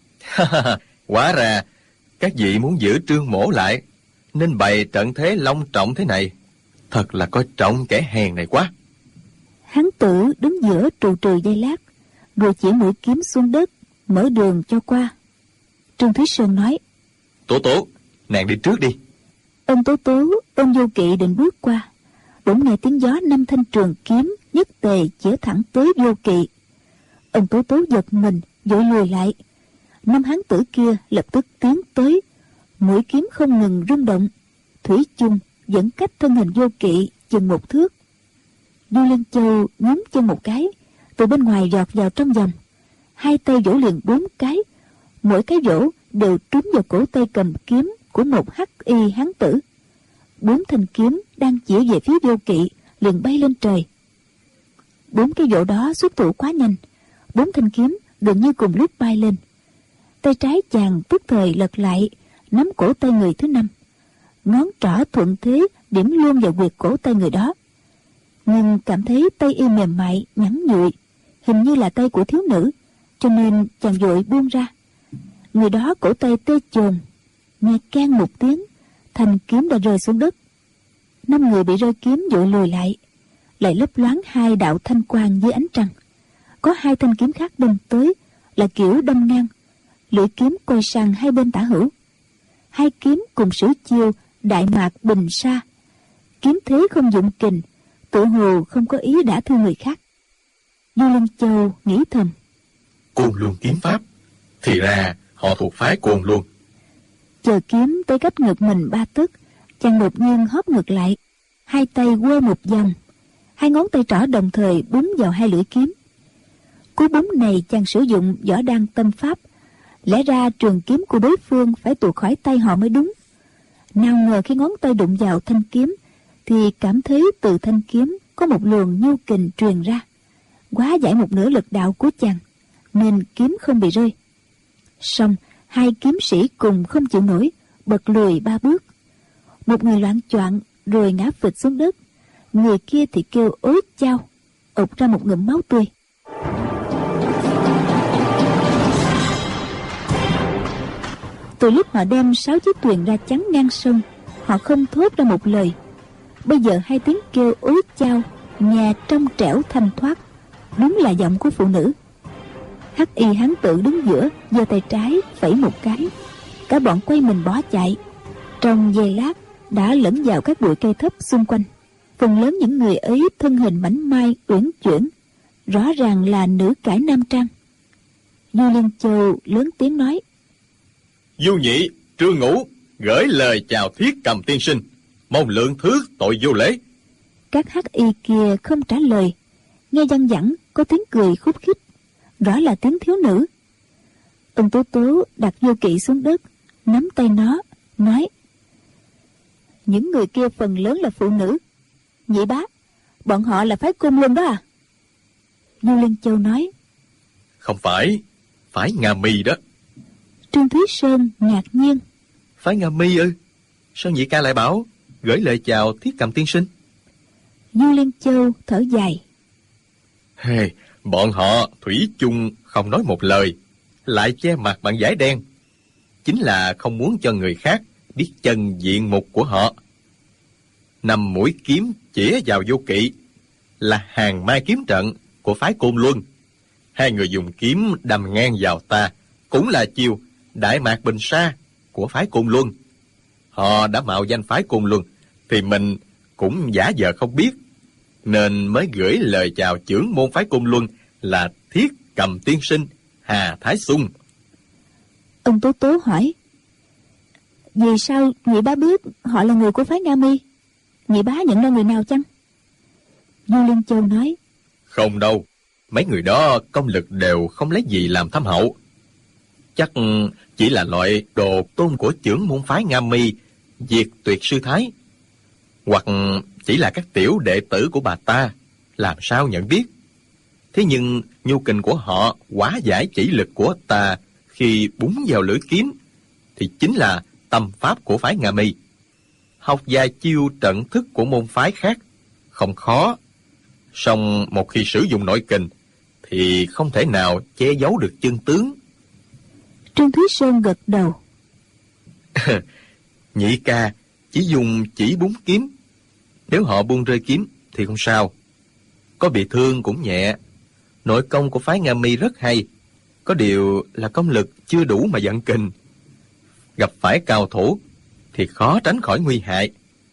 Hóa ra các vị muốn giữ Trương mỗ lại, nên bày trận thế long trọng thế này. Thật là coi trọng kẻ hèn này quá. Hán tử đứng giữa trù trừ giây lát, rồi chỉ mũi kiếm xuống đất, mở đường cho qua. Trương Thúy Sơn nói: Tố Tố, nàng đi trước đi. Ân Tố Tố ôm Vô Kỵ định bước qua, bỗng nghe tiếng gió 5 thanh trường kiếm nhất tề chĩa thẳng tới Vô Kỵ. Ân Tố Tố giật mình, vội lùi lại. 5 hán tử kia lập tức tiến tới, mũi kiếm không ngừng rung động, thủy chung vẫn cách thân hình Vô Kỵ chừng 1 thước. Du Liên Châu nhún chân một cái, từ bên ngoài giọt vào trong vòng, 2 tay vỗ liền 4 cái, mỗi cái vỗ đều trúng vào cổ tay cầm kiếm của một hắc y hán tử. 4 thanh kiếm đang chĩa về phía Vô Kỵ liền bay lên trời. 4 cái vỗ đó xuất thủ quá nhanh, 4 thanh kiếm gần như cùng lúc bay lên. Tay trái chàng tức thời lật lại, nắm cổ tay người thứ 5, ngón trỏ thuận thế điểm luôn vào huyệt cổ tay người đó. Nhưng cảm thấy tay y mềm mại nhẵn nhụi, hình như là tay của thiếu nữ, cho nên chàng vội buông ra. Người đó cổ tay tê chồn, nghe keng một tiếng, thanh kiếm đã rơi xuống đất. 5 người bị rơi kiếm vội lùi lại, lại lấp loáng 2 đạo thanh quang dưới ánh trăng. Có 2 thanh kiếm khác đâm tới, là kiểu đâm ngang, lưỡi kiếm quay sang hai bên tả hữu. 2 kiếm cùng sử chiêu đại mạc bình sa, kiếm thế không dụng kình, tự hồ không có ý đả thương người khác. Du Liên Châu nghĩ thầm: Côn Luân kiếm pháp, thì ra họ thuộc phái Côn Luân. Chờ kiếm tới cách ngực mình 3 tấc, chàng đột nhiên hóp ngược lại, 2 tay quơ một vòng, 2 ngón tay trỏ đồng thời búng vào 2 lưỡi kiếm. Cú búng này chàng sử dụng võ đan tâm pháp, lẽ ra trường kiếm của đối phương phải tuột khỏi tay họ mới đúng. Nào ngờ khi ngón tay đụng vào thanh kiếm, thì cảm thấy từ thanh kiếm có một luồng nhu kình truyền ra, hóa giải một nửa lực đạo của chàng, nên kiếm không bị rơi. Song 2 kiếm sĩ cùng không chịu nổi, bật lùi 3 bước. Một người loạng choạng rồi ngã phịch xuống đất, người kia thì kêu ối chao, ộc ra một ngụm máu tươi. Từ lúc họ đem 6 chiếc thuyền ra chắn ngang sông, họ không thốt ra một lời. Bây giờ 2 tiếng kêu ối chao nghe trong trẻo thanh thoát, đúng là giọng của phụ nữ. Hắc y hán tử đứng giữa giơ tay trái phẩy một cái, cả bọn quay mình bỏ chạy. Trong giây lát đã lẫn vào các bụi cây thấp xung quanh. Phần lớn những người ấy thân hình mảnh mai uyển chuyển, rõ ràng là nữ cải nam trang. Du Liên Châu lớn tiếng nói: Du Nhị, Trương Ngũ gửi lời chào Thiết Cầm tiên sinh, mong lượng thứ tội vô lễ. Các hắc y kia không trả lời. Nghe văng vẳng có tiếng cười khúc khích, rõ là tiếng thiếu nữ. Ông Tố Tố đặt Vô Kỵ xuống đất, nắm tay nó, nói: những người kia phần lớn là phụ nữ. Nhị bá, bọn họ là phái Côn Luân đó à? Du Liên Châu nói: Không phải, phái Nga Mi đó. Trương Thúy Sơn ngạc nhiên: Phái Nga Mi ư? Sao nhị ca lại bảo gửi lời chào Thiết Cầm tiên sinh? Du Liên Châu thở dài: Bọn họ thủy chung không nói một lời, lại che mặt bằng vải đen, chính là không muốn cho người khác biết chân diện mục của họ. 5 mũi kiếm chĩa vào Vô Kỵ là hàng mai kiếm trận của phái Côn Luân. 2 người dùng kiếm đâm ngang vào ta cũng là chiêu Đại Mạc Bình Sa của phái Côn Luân. Họ đã mạo danh phái Côn Luân thì mình cũng giả vờ không biết, nên mới gửi lời chào trưởng môn phái Côn Luân là Thiết Cầm tiên sinh Hà Thái Xung. Ông Tố Tố hỏi: vì sao nhị bá biết họ là người của phái Nga Mi? Nhị bá nhận ra người nào chăng? Du Liên Châu nói: Không đâu, mấy người đó công lực đều không lấy gì làm tham hậu. Chắc chỉ là loại đồ tôn của trưởng môn phái Nga Mi Diệt Tuyệt sư thái, hoặc chỉ là các tiểu đệ tử của bà ta, làm sao nhận biết. Thế nhưng nhu kình của họ hóa giải chỉ lực của ta khi búng vào lưỡi kiếm thì chính là tâm pháp của phái Nga Mi. Học vài chiêu trận thức của môn phái khác không khó, song một khi sử dụng nội kình thì không thể nào che giấu được chân tướng. Trương Thúy Sơn gật đầu: Nhị ca chỉ dùng chỉ búng kiếm, nếu họ buông rơi kiếm thì không sao, có bị thương cũng nhẹ. Nội công của phái Nga Mi rất hay, có điều là công lực chưa đủ mà vận kình. Gặp phải cao thủ thì khó tránh khỏi nguy hại.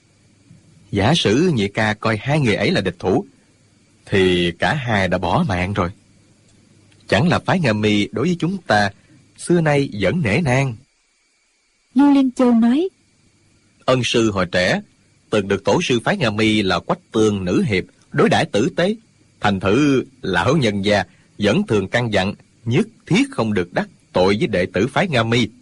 Giả sử nhị ca coi 2 người ấy là địch thủ thì cả hai đã bỏ mạng rồi. Chẳng là phái Nga Mi đối với chúng ta xưa nay vẫn nể nang. Du Liên Châu nói: Ân sư hồi trẻ từng được tổ sư phái Nga Mi là Quách Tương nữ hiệp đối đãi tử tế, thành thử lão nhân gia vẫn thường căn dặn nhất thiết không được đắc tội với đệ tử phái Nga Mi,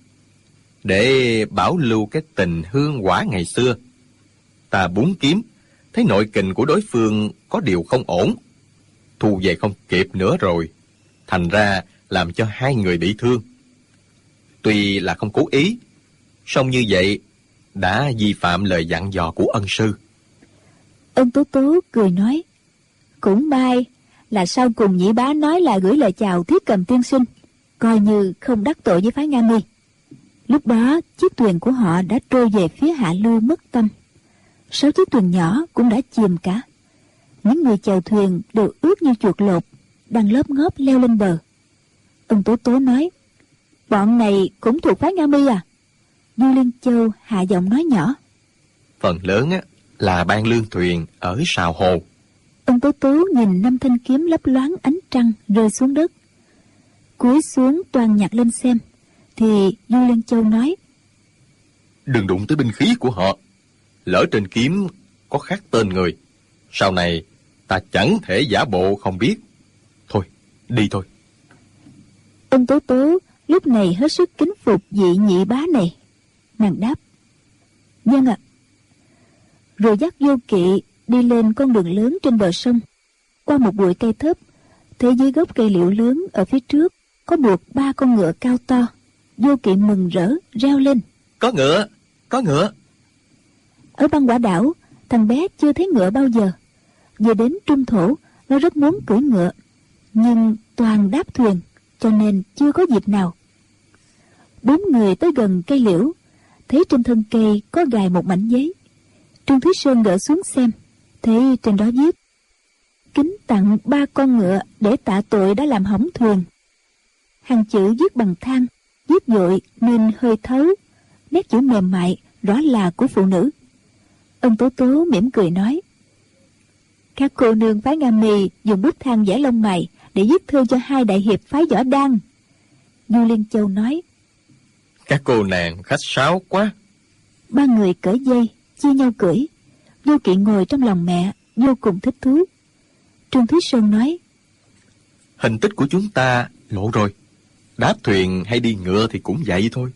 để bảo lưu cái tình hương hỏa ngày xưa. Ta búng kiếm thấy nội kình của đối phương có điều không ổn, thu về không kịp nữa rồi, thành ra làm cho 2 người bị thương. Tuy là không cố ý, song như vậy đã vi phạm lời dặn dò của ân sư. Ông Tố Tố cười nói: cũng may là sau cùng nhị bá nói là gửi lời chào Thiết Cầm tiên sinh, coi như không đắc tội với phái Nga Mi. Lúc đó chiếc thuyền của họ đã trôi về phía hạ lưu mất tâm, 6 chiếc thuyền nhỏ cũng đã chìm cả. Những người chèo thuyền đều ướt như chuột lột, đang lóp ngóp leo lên bờ. Ông Tố Tố nói: bọn này cũng thuộc phái Nga Mi à? Du Liên Châu hạ giọng nói nhỏ: Phần lớn là ban lương thuyền ở Sào Hồ. Ông Tố Tố nhìn 5 thanh kiếm lấp loáng ánh trăng rơi xuống đất, cúi xuống toàn nhặt lên xem, thì Du Liên Châu nói: Đừng đụng tới binh khí của họ, lỡ trên kiếm có khắc tên người, sau này ta chẳng thể giả bộ không biết. Thôi, đi thôi. Ông Tố Tố lúc này hết sức kính phục vị nhị bá này. Nàng đáp: vâng ạ. Rồi dắt Vô Kỵ đi lên con đường lớn trên bờ sông, qua một bụi cây thấp, thấy dưới gốc cây liễu lớn ở phía trước có buộc 3 con ngựa cao to. Vô Kỵ mừng rỡ reo lên: Có ngựa, có ngựa. Ở băng quả đảo, thằng bé chưa thấy ngựa bao giờ. Về đến Trung Thổ, nó rất muốn cưỡi ngựa, nhưng toàn đáp thuyền, cho nên chưa có dịp nào. 4 người tới gần cây liễu, thấy trên thân cây có gài một mảnh giấy. Trương Thúy Sơn gỡ xuống xem, thấy trên đó viết: kính tặng 3 con ngựa để tạ tội đã làm hỏng thuyền. Hàng chữ viết bằng than, viết dội nên hơi thấu, nét chữ mềm mại rõ là của phụ nữ. Ông Tố Tố mỉm cười nói: Các cô nương phái Nga Mi dùng bút than vẽ lông mày để viết thư cho hai đại hiệp phái Võ Đăng. Du Liên Châu nói: Các cô nàng khách sáo quá. Ba người cởi dây, chia nhau cưỡi. Vô Kỵ ngồi trong lòng mẹ, vô cùng thích thú. Trương Thúy Sơn nói: Hình tích của chúng ta lộ rồi. Đáp thuyền hay đi ngựa thì cũng vậy thôi.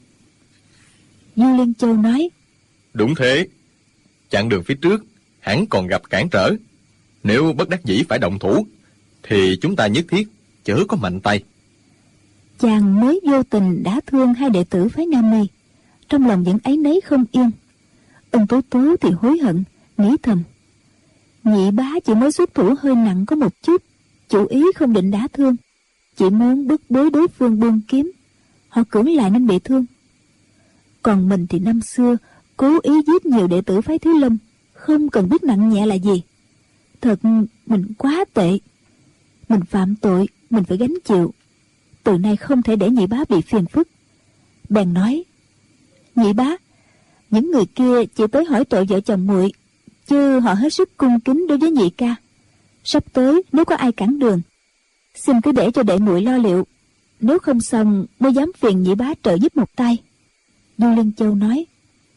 Du Liên Châu nói: Đúng thế. Chặng đường phía trước hẳn còn gặp cản trở. Nếu bất đắc dĩ phải động thủ thì chúng ta nhất thiết chớ có mạnh tay. Chàng mới vô tình đã thương hai đệ tử phái Nga Mi, trong lòng vẫn áy náy không yên. Ân Tố Tố thì hối hận, nghĩ thầm: Nhị bá chỉ mới xuất thủ hơi nặng có một chút, chủ ý không định đả thương, chỉ muốn bức bối đối phương buông kiếm, họ cưỡng lại nên bị thương. Còn mình thì năm xưa cố ý giết nhiều đệ tử phái Thiếu Lâm, không cần biết nặng nhẹ là gì. Thật mình quá tệ. Mình phạm tội, mình phải gánh chịu. Từ nay không thể để nhị bá bị phiền phức. Bèn nói: Nhị bá, những người kia chỉ tới hỏi tội vợ chồng muội, chứ họ hết sức cung kính đối với nhị ca. Sắp tới nếu có ai cản đường, xin cứ để cho đệ muội lo liệu. Nếu không xong mới dám phiền nhị bá trợ giúp một tay. Du Liên Châu nói: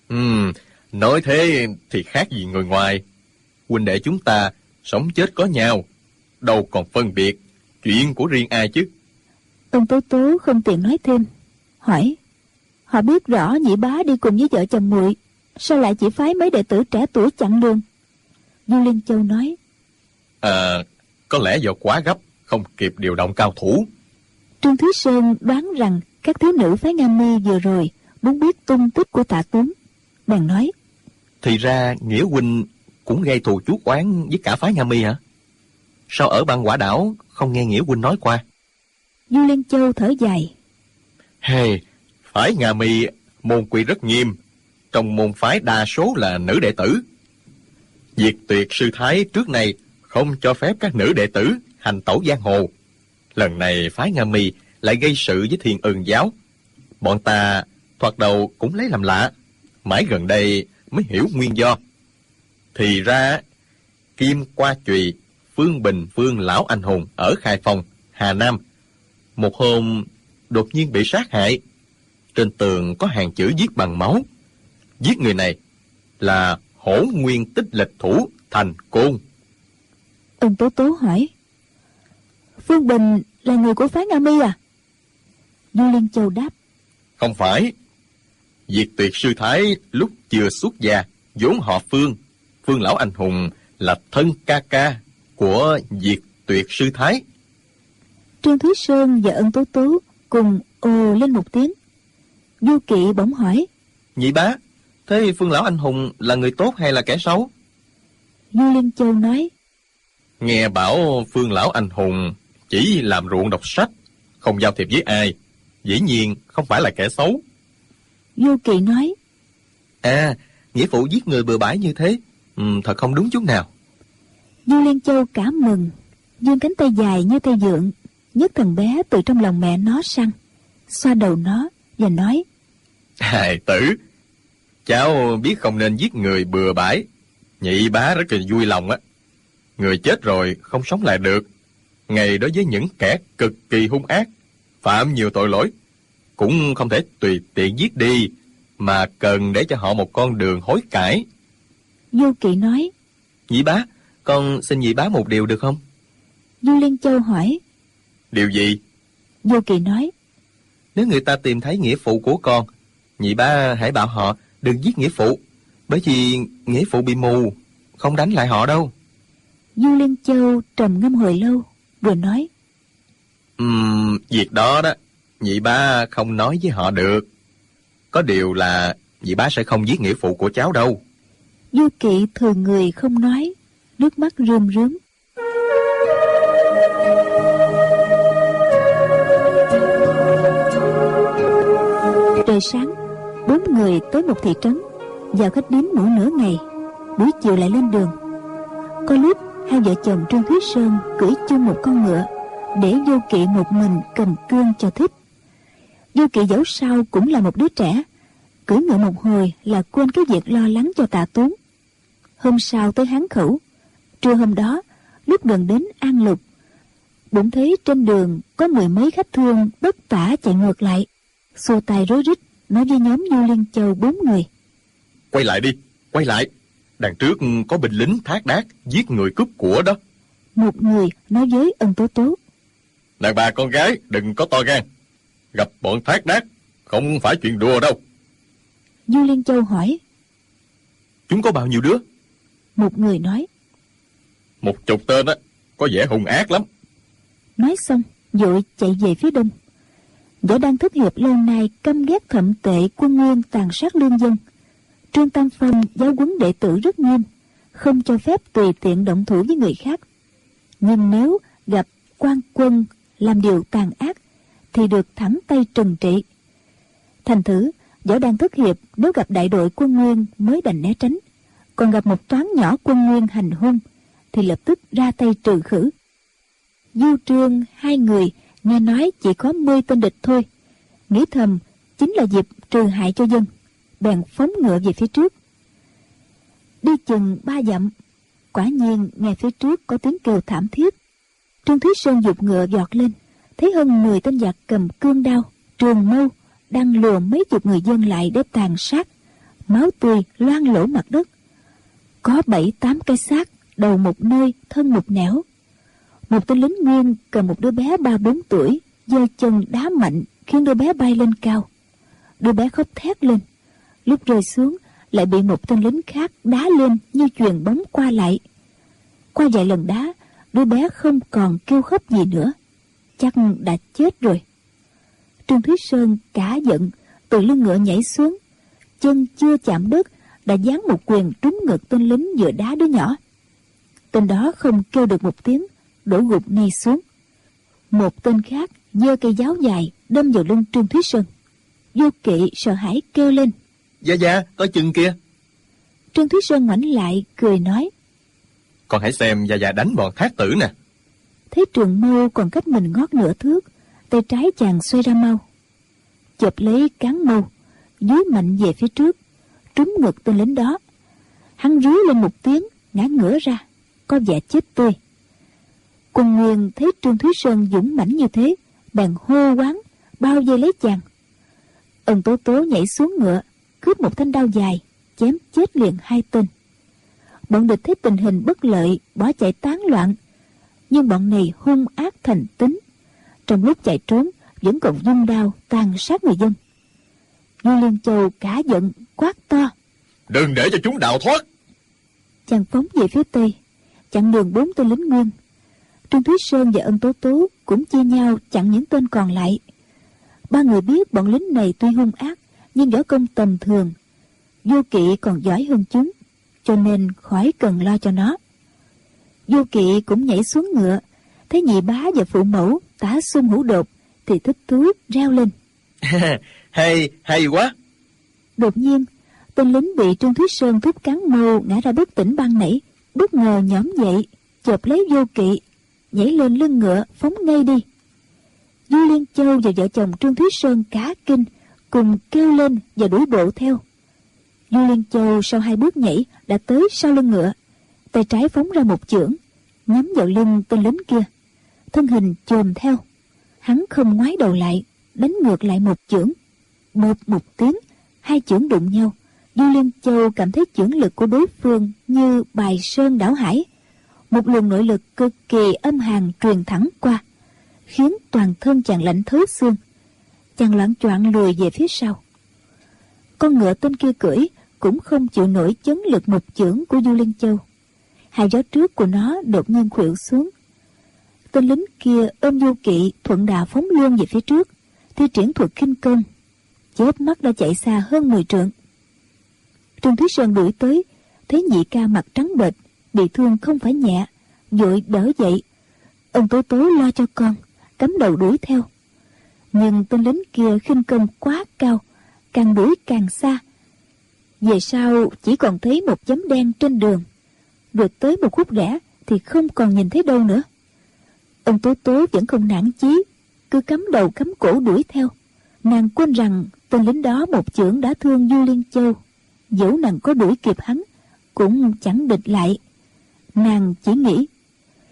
Nói thế thì khác gì người ngoài. Huynh đệ chúng ta sống chết có nhau, đâu còn phân biệt chuyện của riêng ai chứ. Ân Tố Tố không tiện nói thêm, hỏi: Họ biết rõ nhị bá đi cùng với vợ chồng muội, sao lại chỉ phái mấy đệ tử trẻ tuổi chặn đường? Du Liên Châu nói: Có lẽ do quá gấp, không kịp điều động cao thủ. Trương Thúy Sơn đoán rằng các thiếu nữ phái Nga Mi vừa rồi muốn biết tung tích của Tạ Tuấn, bèn nói: Thì ra Nghĩa huynh cũng gây thù chuốc oán với cả phái Nga Mi hả? Sao ở băng Quả Đảo không nghe Nghĩa huynh nói qua? Du Liên Châu thở dài: Phái Nga Mi môn quy rất nghiêm, trong môn phái đa số là nữ đệ tử. Diệt Tuyệt sư thái trước này không cho phép các nữ đệ tử hành tẩu giang hồ. Lần này phái Nga Mi lại gây sự với Thiên Ưng giáo. Bọn ta thoạt đầu cũng lấy làm lạ, mãi gần đây mới hiểu nguyên do. Thì ra Kim Qua Chùy, Phương Bình Phương lão anh hùng ở Khai Phong, Hà Nam, một hôm đột nhiên bị sát hại. Trên tường có hàng chữ viết bằng máu. Giết người này là Hổ Nguyên Tích Lịch thủ Thành Côn. Ân Tố Tố hỏi: Phương Bình là người của phái Nga Mi à? Du Liên Châu đáp: Không phải. Diệt Tuyệt sư thái lúc chưa xuất gia vốn họ Phương. Phương lão anh hùng là thân ca ca của Diệt Tuyệt sư thái. Trương Thúy Sơn và Ân Tố Tố cùng ồ lên một tiếng. Du Kỵ bỗng hỏi: Nhị bá, thế Phương lão anh hùng là người tốt hay là kẻ xấu? Du Liên Châu nói: Nghe bảo Phương lão anh hùng chỉ làm ruộng đọc sách, không giao thiệp với ai, dĩ nhiên không phải là kẻ xấu. Du Kỵ nói: Nghĩa phụ giết người bừa bãi như thế, thật không đúng chút nào. Du Liên Châu cảm mừng, vươn cánh tay dài như tay dượng, nhấc thằng bé từ trong lòng mẹ nó sang, xoa đầu nó và nói: Hài tử, cháu biết không nên giết người bừa bãi. Nhị bá rất là vui lòng á. Người chết rồi không sống lại được. Ngay đối với những kẻ cực kỳ hung ác, phạm nhiều tội lỗi, cũng không thể tùy tiện giết đi, mà cần để cho họ một con đường hối cải. Du Kỵ nói: Nhị bá, con xin nhị bá một điều được không? Du Liên Châu hỏi: Điều gì? Du Kỵ nói: Nếu người ta tìm thấy nghĩa phụ của con, nhị bá hãy bảo họ đừng giết nghĩa phụ, bởi vì nghĩa phụ bị mù, không đánh lại họ đâu. Du Liên Châu trầm ngâm hồi lâu rồi nói: Việc đó nhị bá không nói với họ được. Có điều là nhị bá sẽ không giết nghĩa phụ của cháu đâu. Du Kỵ thừa người không nói, nước mắt rơm rớm. Trời sáng, 4 người tới một thị trấn, vào khách điếm mỗi nửa ngày, buổi chiều lại lên đường. Có lúc hai vợ chồng Trương Thúy Sơn cưỡi chung một con ngựa, để Du Kỵ một mình cầm cương cho thích. Du Kỵ dẫu sao cũng là một đứa trẻ, cưỡi ngựa một hồi là quên cái việc lo lắng cho Tạ Tuấn. Hôm sau tới Hán Khẩu, trưa hôm đó lúc gần đến An Lục, bỗng thấy trên đường có mười mấy khách thương bất tả chạy ngược lại, xô tay rối rít nói với nhóm Du Liên Châu 4 người: Quay lại đi, quay lại. Đằng trước có binh lính thác đác giết người cướp của đó. Một người nói với Ân Tố Tố: Đàn bà con gái đừng có to gan. Gặp bọn thác đác không phải chuyện đùa đâu. Du Liên Châu hỏi: Chúng có bao nhiêu đứa? Một người nói: 10 tên á, có vẻ hung ác lắm. Nói xong vội chạy về phía đông. Võ Đăng thất hiệp lâu nay căm ghét thậm tệ quân Nguyên tàn sát lương dân. Trương Tam Phong giáo huấn đệ tử rất nghiêm, không cho phép tùy tiện động thủ với người khác. Nhưng nếu gặp quan quân làm điều tàn ác thì được thẳng tay trừng trị. Thành thử Võ Đăng thất hiệp nếu gặp đại đội quân Nguyên mới đành né tránh, còn gặp một toán nhỏ quân Nguyên hành hung thì lập tức ra tay trừ khử. Du Trương 2 người nghe nói chỉ có 10 tên địch thôi, nghĩ thầm chính là dịp trừ hại cho dân, bèn phóng ngựa về phía trước. Đi chừng 3 dặm, quả nhiên nghe phía trước có tiếng kêu thảm thiết. Trương Thúy Sơn giục ngựa vọt lên, thấy hơn 10 tên giặc cầm cương đao, trường mâu đang lùa mấy chục người dân lại để tàn sát, máu tươi loang lổ mặt đất. Có 7-8 cái xác, đầu một nơi, thân một nẻo. Một tên lính Nguyên cầm một đứa bé 3-4 tuổi, giơ chân đá mạnh khiến đứa bé bay lên cao. Đứa bé khóc thét lên, lúc rơi xuống lại bị một tên lính khác đá lên như chuyền bóng qua lại. Qua vài lần đá, đứa bé không còn kêu khóc gì nữa, chắc đã chết rồi. Trương Thúy Sơn cả giận, từ lưng ngựa nhảy xuống, chân chưa chạm đất đã giáng một quyền trúng ngực tên lính vừa đá đứa nhỏ. Tên đó không kêu được một tiếng, đổ gục ngay xuống. Một tên khác giơ cây giáo dài đâm vào lưng Trương Thúy Sơn. Vô Kỵ sợ hãi kêu lên: Gia, coi chừng kìa. Trương Thúy Sơn ngoảnh lại cười nói: Con hãy xem Gia đánh bọn thác tử nè. Thấy trường mâu còn cách mình ngót nửa thước, tay trái chàng xoay ra mau, chộp lấy cán mâu, dúi mạnh về phía trước, trúng ngực tên lính đó. Hắn rú lên một tiếng, ngã ngửa ra, có vẻ chết tươi. Quân Nguyên thấy Trương Thúy Sơn dũng mãnh như thế, bèn hô quán bao vây lấy chàng. Ân Tố Tố nhảy xuống ngựa, cướp một thanh đao dài, chém chết liền 2 tên. Bọn địch thấy tình hình bất lợi, bỏ chạy tán loạn, nhưng bọn này hung ác thành tính, trong lúc chạy trốn vẫn còn vung đao tàn sát người dân. Du Liên Châu cả giận quát to: Đừng để cho chúng đào thoát. Chàng phóng về phía tây, chặn đường 4 tên lính Nguyên. Trương Thúy Sơn và Ân Tố Tố cũng chia nhau chặn những tên còn lại. 3 người biết bọn lính này tuy hung ác nhưng võ công tầm thường, Vô Kỵ còn giỏi hơn chúng, cho nên khỏi cần lo cho nó. Vô Kỵ cũng nhảy xuống ngựa, thấy nhị bá và phụ mẫu tả xung hữu đột thì thích thú reo lên: Hay quá. Đột nhiên tên lính bị Trương Thúy Sơn thúc cán mâu ngã ra bất tỉnh ban nãy, bất ngờ nhõm dậy, chộp lấy Vô Kỵ, nhảy lên lưng ngựa phóng ngay đi. Du Liên Châu và vợ chồng Trương Thúy Sơn cả kinh, cùng kêu lên và đuổi bộ theo. Du Liên Châu sau 2 bước nhảy đã tới sau lưng ngựa, tay trái phóng ra một chưởng nhắm vào lưng tên lính kia, thân hình chồm theo. Hắn không ngoái đầu lại, đánh ngược lại một chưởng. Bộp một tiếng, 2 chưởng đụng nhau. Du Liên Châu cảm thấy chưởng lực của đối phương như bài sơn đảo hải, một luồng nội lực cực kỳ âm hàn truyền thẳng qua, khiến toàn thân chàng lạnh thấu xương. Chàng loạng choạng lùi về phía sau. Con ngựa tên kia cưỡi cũng không chịu nổi chấn lực một chưởng của Du Liên Châu. 2 gió trước của nó đột nhiên khuỵu xuống. Tên lính kia ôm Vô Kỵ thuận đà phóng luôn về phía trước, thi triển thuật khinh công, chớp mắt đã chạy xa hơn 10 trượng. Trương Thúy Sơn đuổi tới, thấy nhị ca mặt trắng bệch, bị thương không phải nhẹ, vội đỡ dậy. Ân Tố Tố lo cho con, cắm đầu đuổi theo. Nhưng tên lính kia khinh công quá cao, càng đuổi càng xa. Về sau chỉ còn thấy một chấm đen trên đường, vượt tới một khúc rẽ thì không còn nhìn thấy đâu nữa. Ân Tố Tố vẫn không nản chí, cứ cắm đầu cắm cổ đuổi theo. Nàng quên rằng tên lính đó một chưởng đã thương Du Liên Châu, dẫu nàng có đuổi kịp hắn cũng chẳng địch lại. Nàng chỉ nghĩ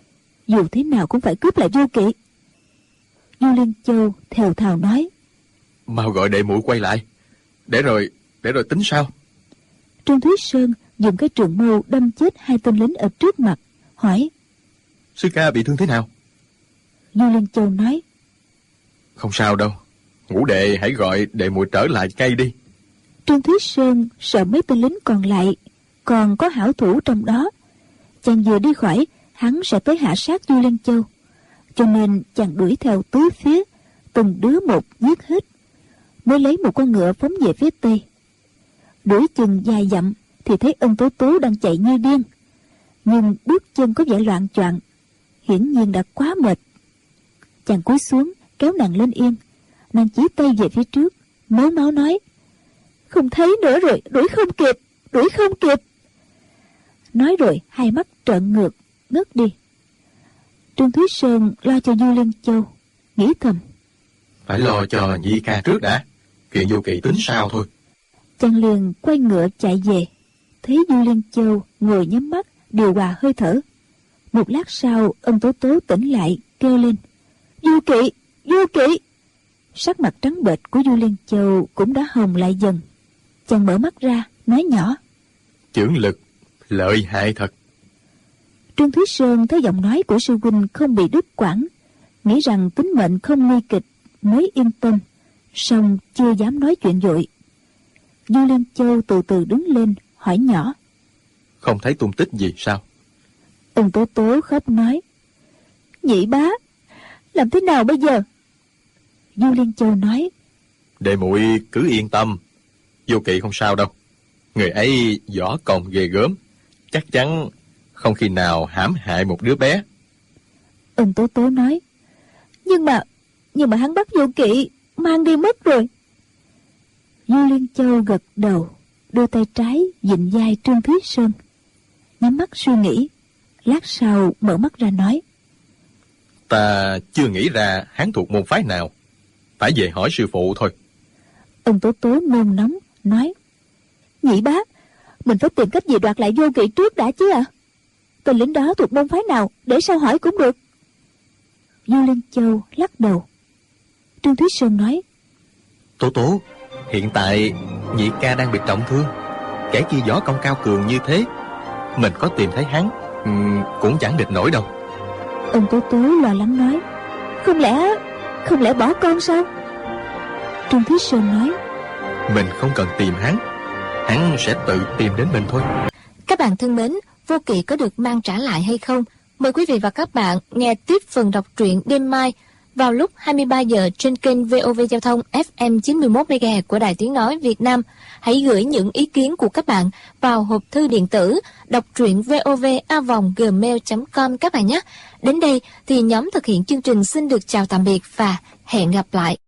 dù thế nào cũng phải cướp lại Vô Kỵ. Du Liên Châu thều thào nói: Mau gọi đệ muội quay lại, để rồi tính sao? Trương Thúy Sơn dùng cái trường mâu đâm chết 2 tên lính ở trước mặt, hỏi: Sư ca bị thương thế nào? Du Liên Châu nói: Không sao đâu, Ngũ đệ hãy gọi đệ muội trở lại cây đi. Trương Thúy Sơn sợ mấy tên lính còn lại còn có hảo thủ trong đó, chàng vừa đi khỏi hắn sẽ tới hạ sát Du Liên Châu, cho nên chàng đuổi theo tứ phía, từng đứa một giết hết, mới lấy một con ngựa phóng về phía tây. Đuổi chừng vài dặm thì thấy Ân Tố Tố đang chạy như điên, nhưng bước chân có vẻ loạng choạng, hiển nhiên đã quá mệt. Chàng cúi xuống kéo nàng lên yên, nàng chỉ tay về phía trước, mếu máu nói: Không thấy nữa rồi, đuổi không kịp. Nói rồi hai mắt trợn ngược, ngất đi. Trương Thúy Sơn lo cho Du Liên Châu, nghĩ thầm: Phải lo cho nhị ca trước đã, chuyện Vô Kỵ tính sao thôi. Chàng liền quay ngựa chạy về, thấy Du Liên Châu ngồi nhắm mắt điều hòa hơi thở. Một lát sau, Ân Tố Tố tỉnh lại kêu lên: Vô Kỵ! Sắc mặt trắng bệch của Du Liên Châu cũng đã hồng lại dần. Chàng mở mắt ra nói nhỏ: Chưởng lực lợi hại thật. Trương Thúy Sơn thấy giọng nói của sư huynh không bị đứt quãng, nghĩ rằng tính mệnh không nguy kịch mới yên tâm, song chưa dám nói chuyện vội. Du Liên Châu từ từ đứng lên hỏi nhỏ: Không thấy tung tích gì sao? Ân Tố Tố khóc nói: Nhị bá, làm thế nào bây giờ? Du Liên Châu nói: Đệ muội cứ yên tâm, Vô Kỵ không sao đâu. Người ấy võ công ghê gớm, chắc chắn không khi nào hãm hại một đứa bé. Ân Tố Tố nói: Nhưng mà hắn bắt Vô Kỵ mang đi mất rồi. Du Liên Châu gật đầu, đưa tay trái vịn vai Trương Thúy Sơn, nhắm mắt suy nghĩ. Lát sau mở mắt ra nói: Ta chưa nghĩ ra hắn thuộc môn phái nào, phải về hỏi sư phụ thôi. Ân Tố Tố nôn nóng nói: Nhị bá, mình phải tìm cách gì đoạt lại Vô Kỵ trước đã chứ ạ. Tên lính đó thuộc môn phái nào, để sao hỏi cũng được. Du Liên Châu lắc đầu. Trương Thúy Sơn nói: Tố Tố, hiện tại nhị ca đang bị trọng thương, kẻ kia võ công cao cường như thế, mình có tìm thấy hắn cũng chẳng địch nổi đâu. Ân Tố Tố lo lắng nói: Không lẽ bỏ con sao? Trương Thúy Sơn nói: Mình không cần tìm hắn sẽ tự tìm đến mình thôi. Các bạn thân mến, Vô Kỵ có được mang trả lại hay không? Mời quý vị và các bạn nghe tiếp phần đọc truyện đêm mai vào lúc 23 giờ trên kênh VOV Giao thông FM 91 MHz của Đài Tiếng nói Việt Nam. Hãy gửi những ý kiến của các bạn vào hộp thư điện tử đọc truyện vov@gmail.com các bạn nhé. Đến đây thì nhóm thực hiện chương trình xin được chào tạm biệt và hẹn gặp lại.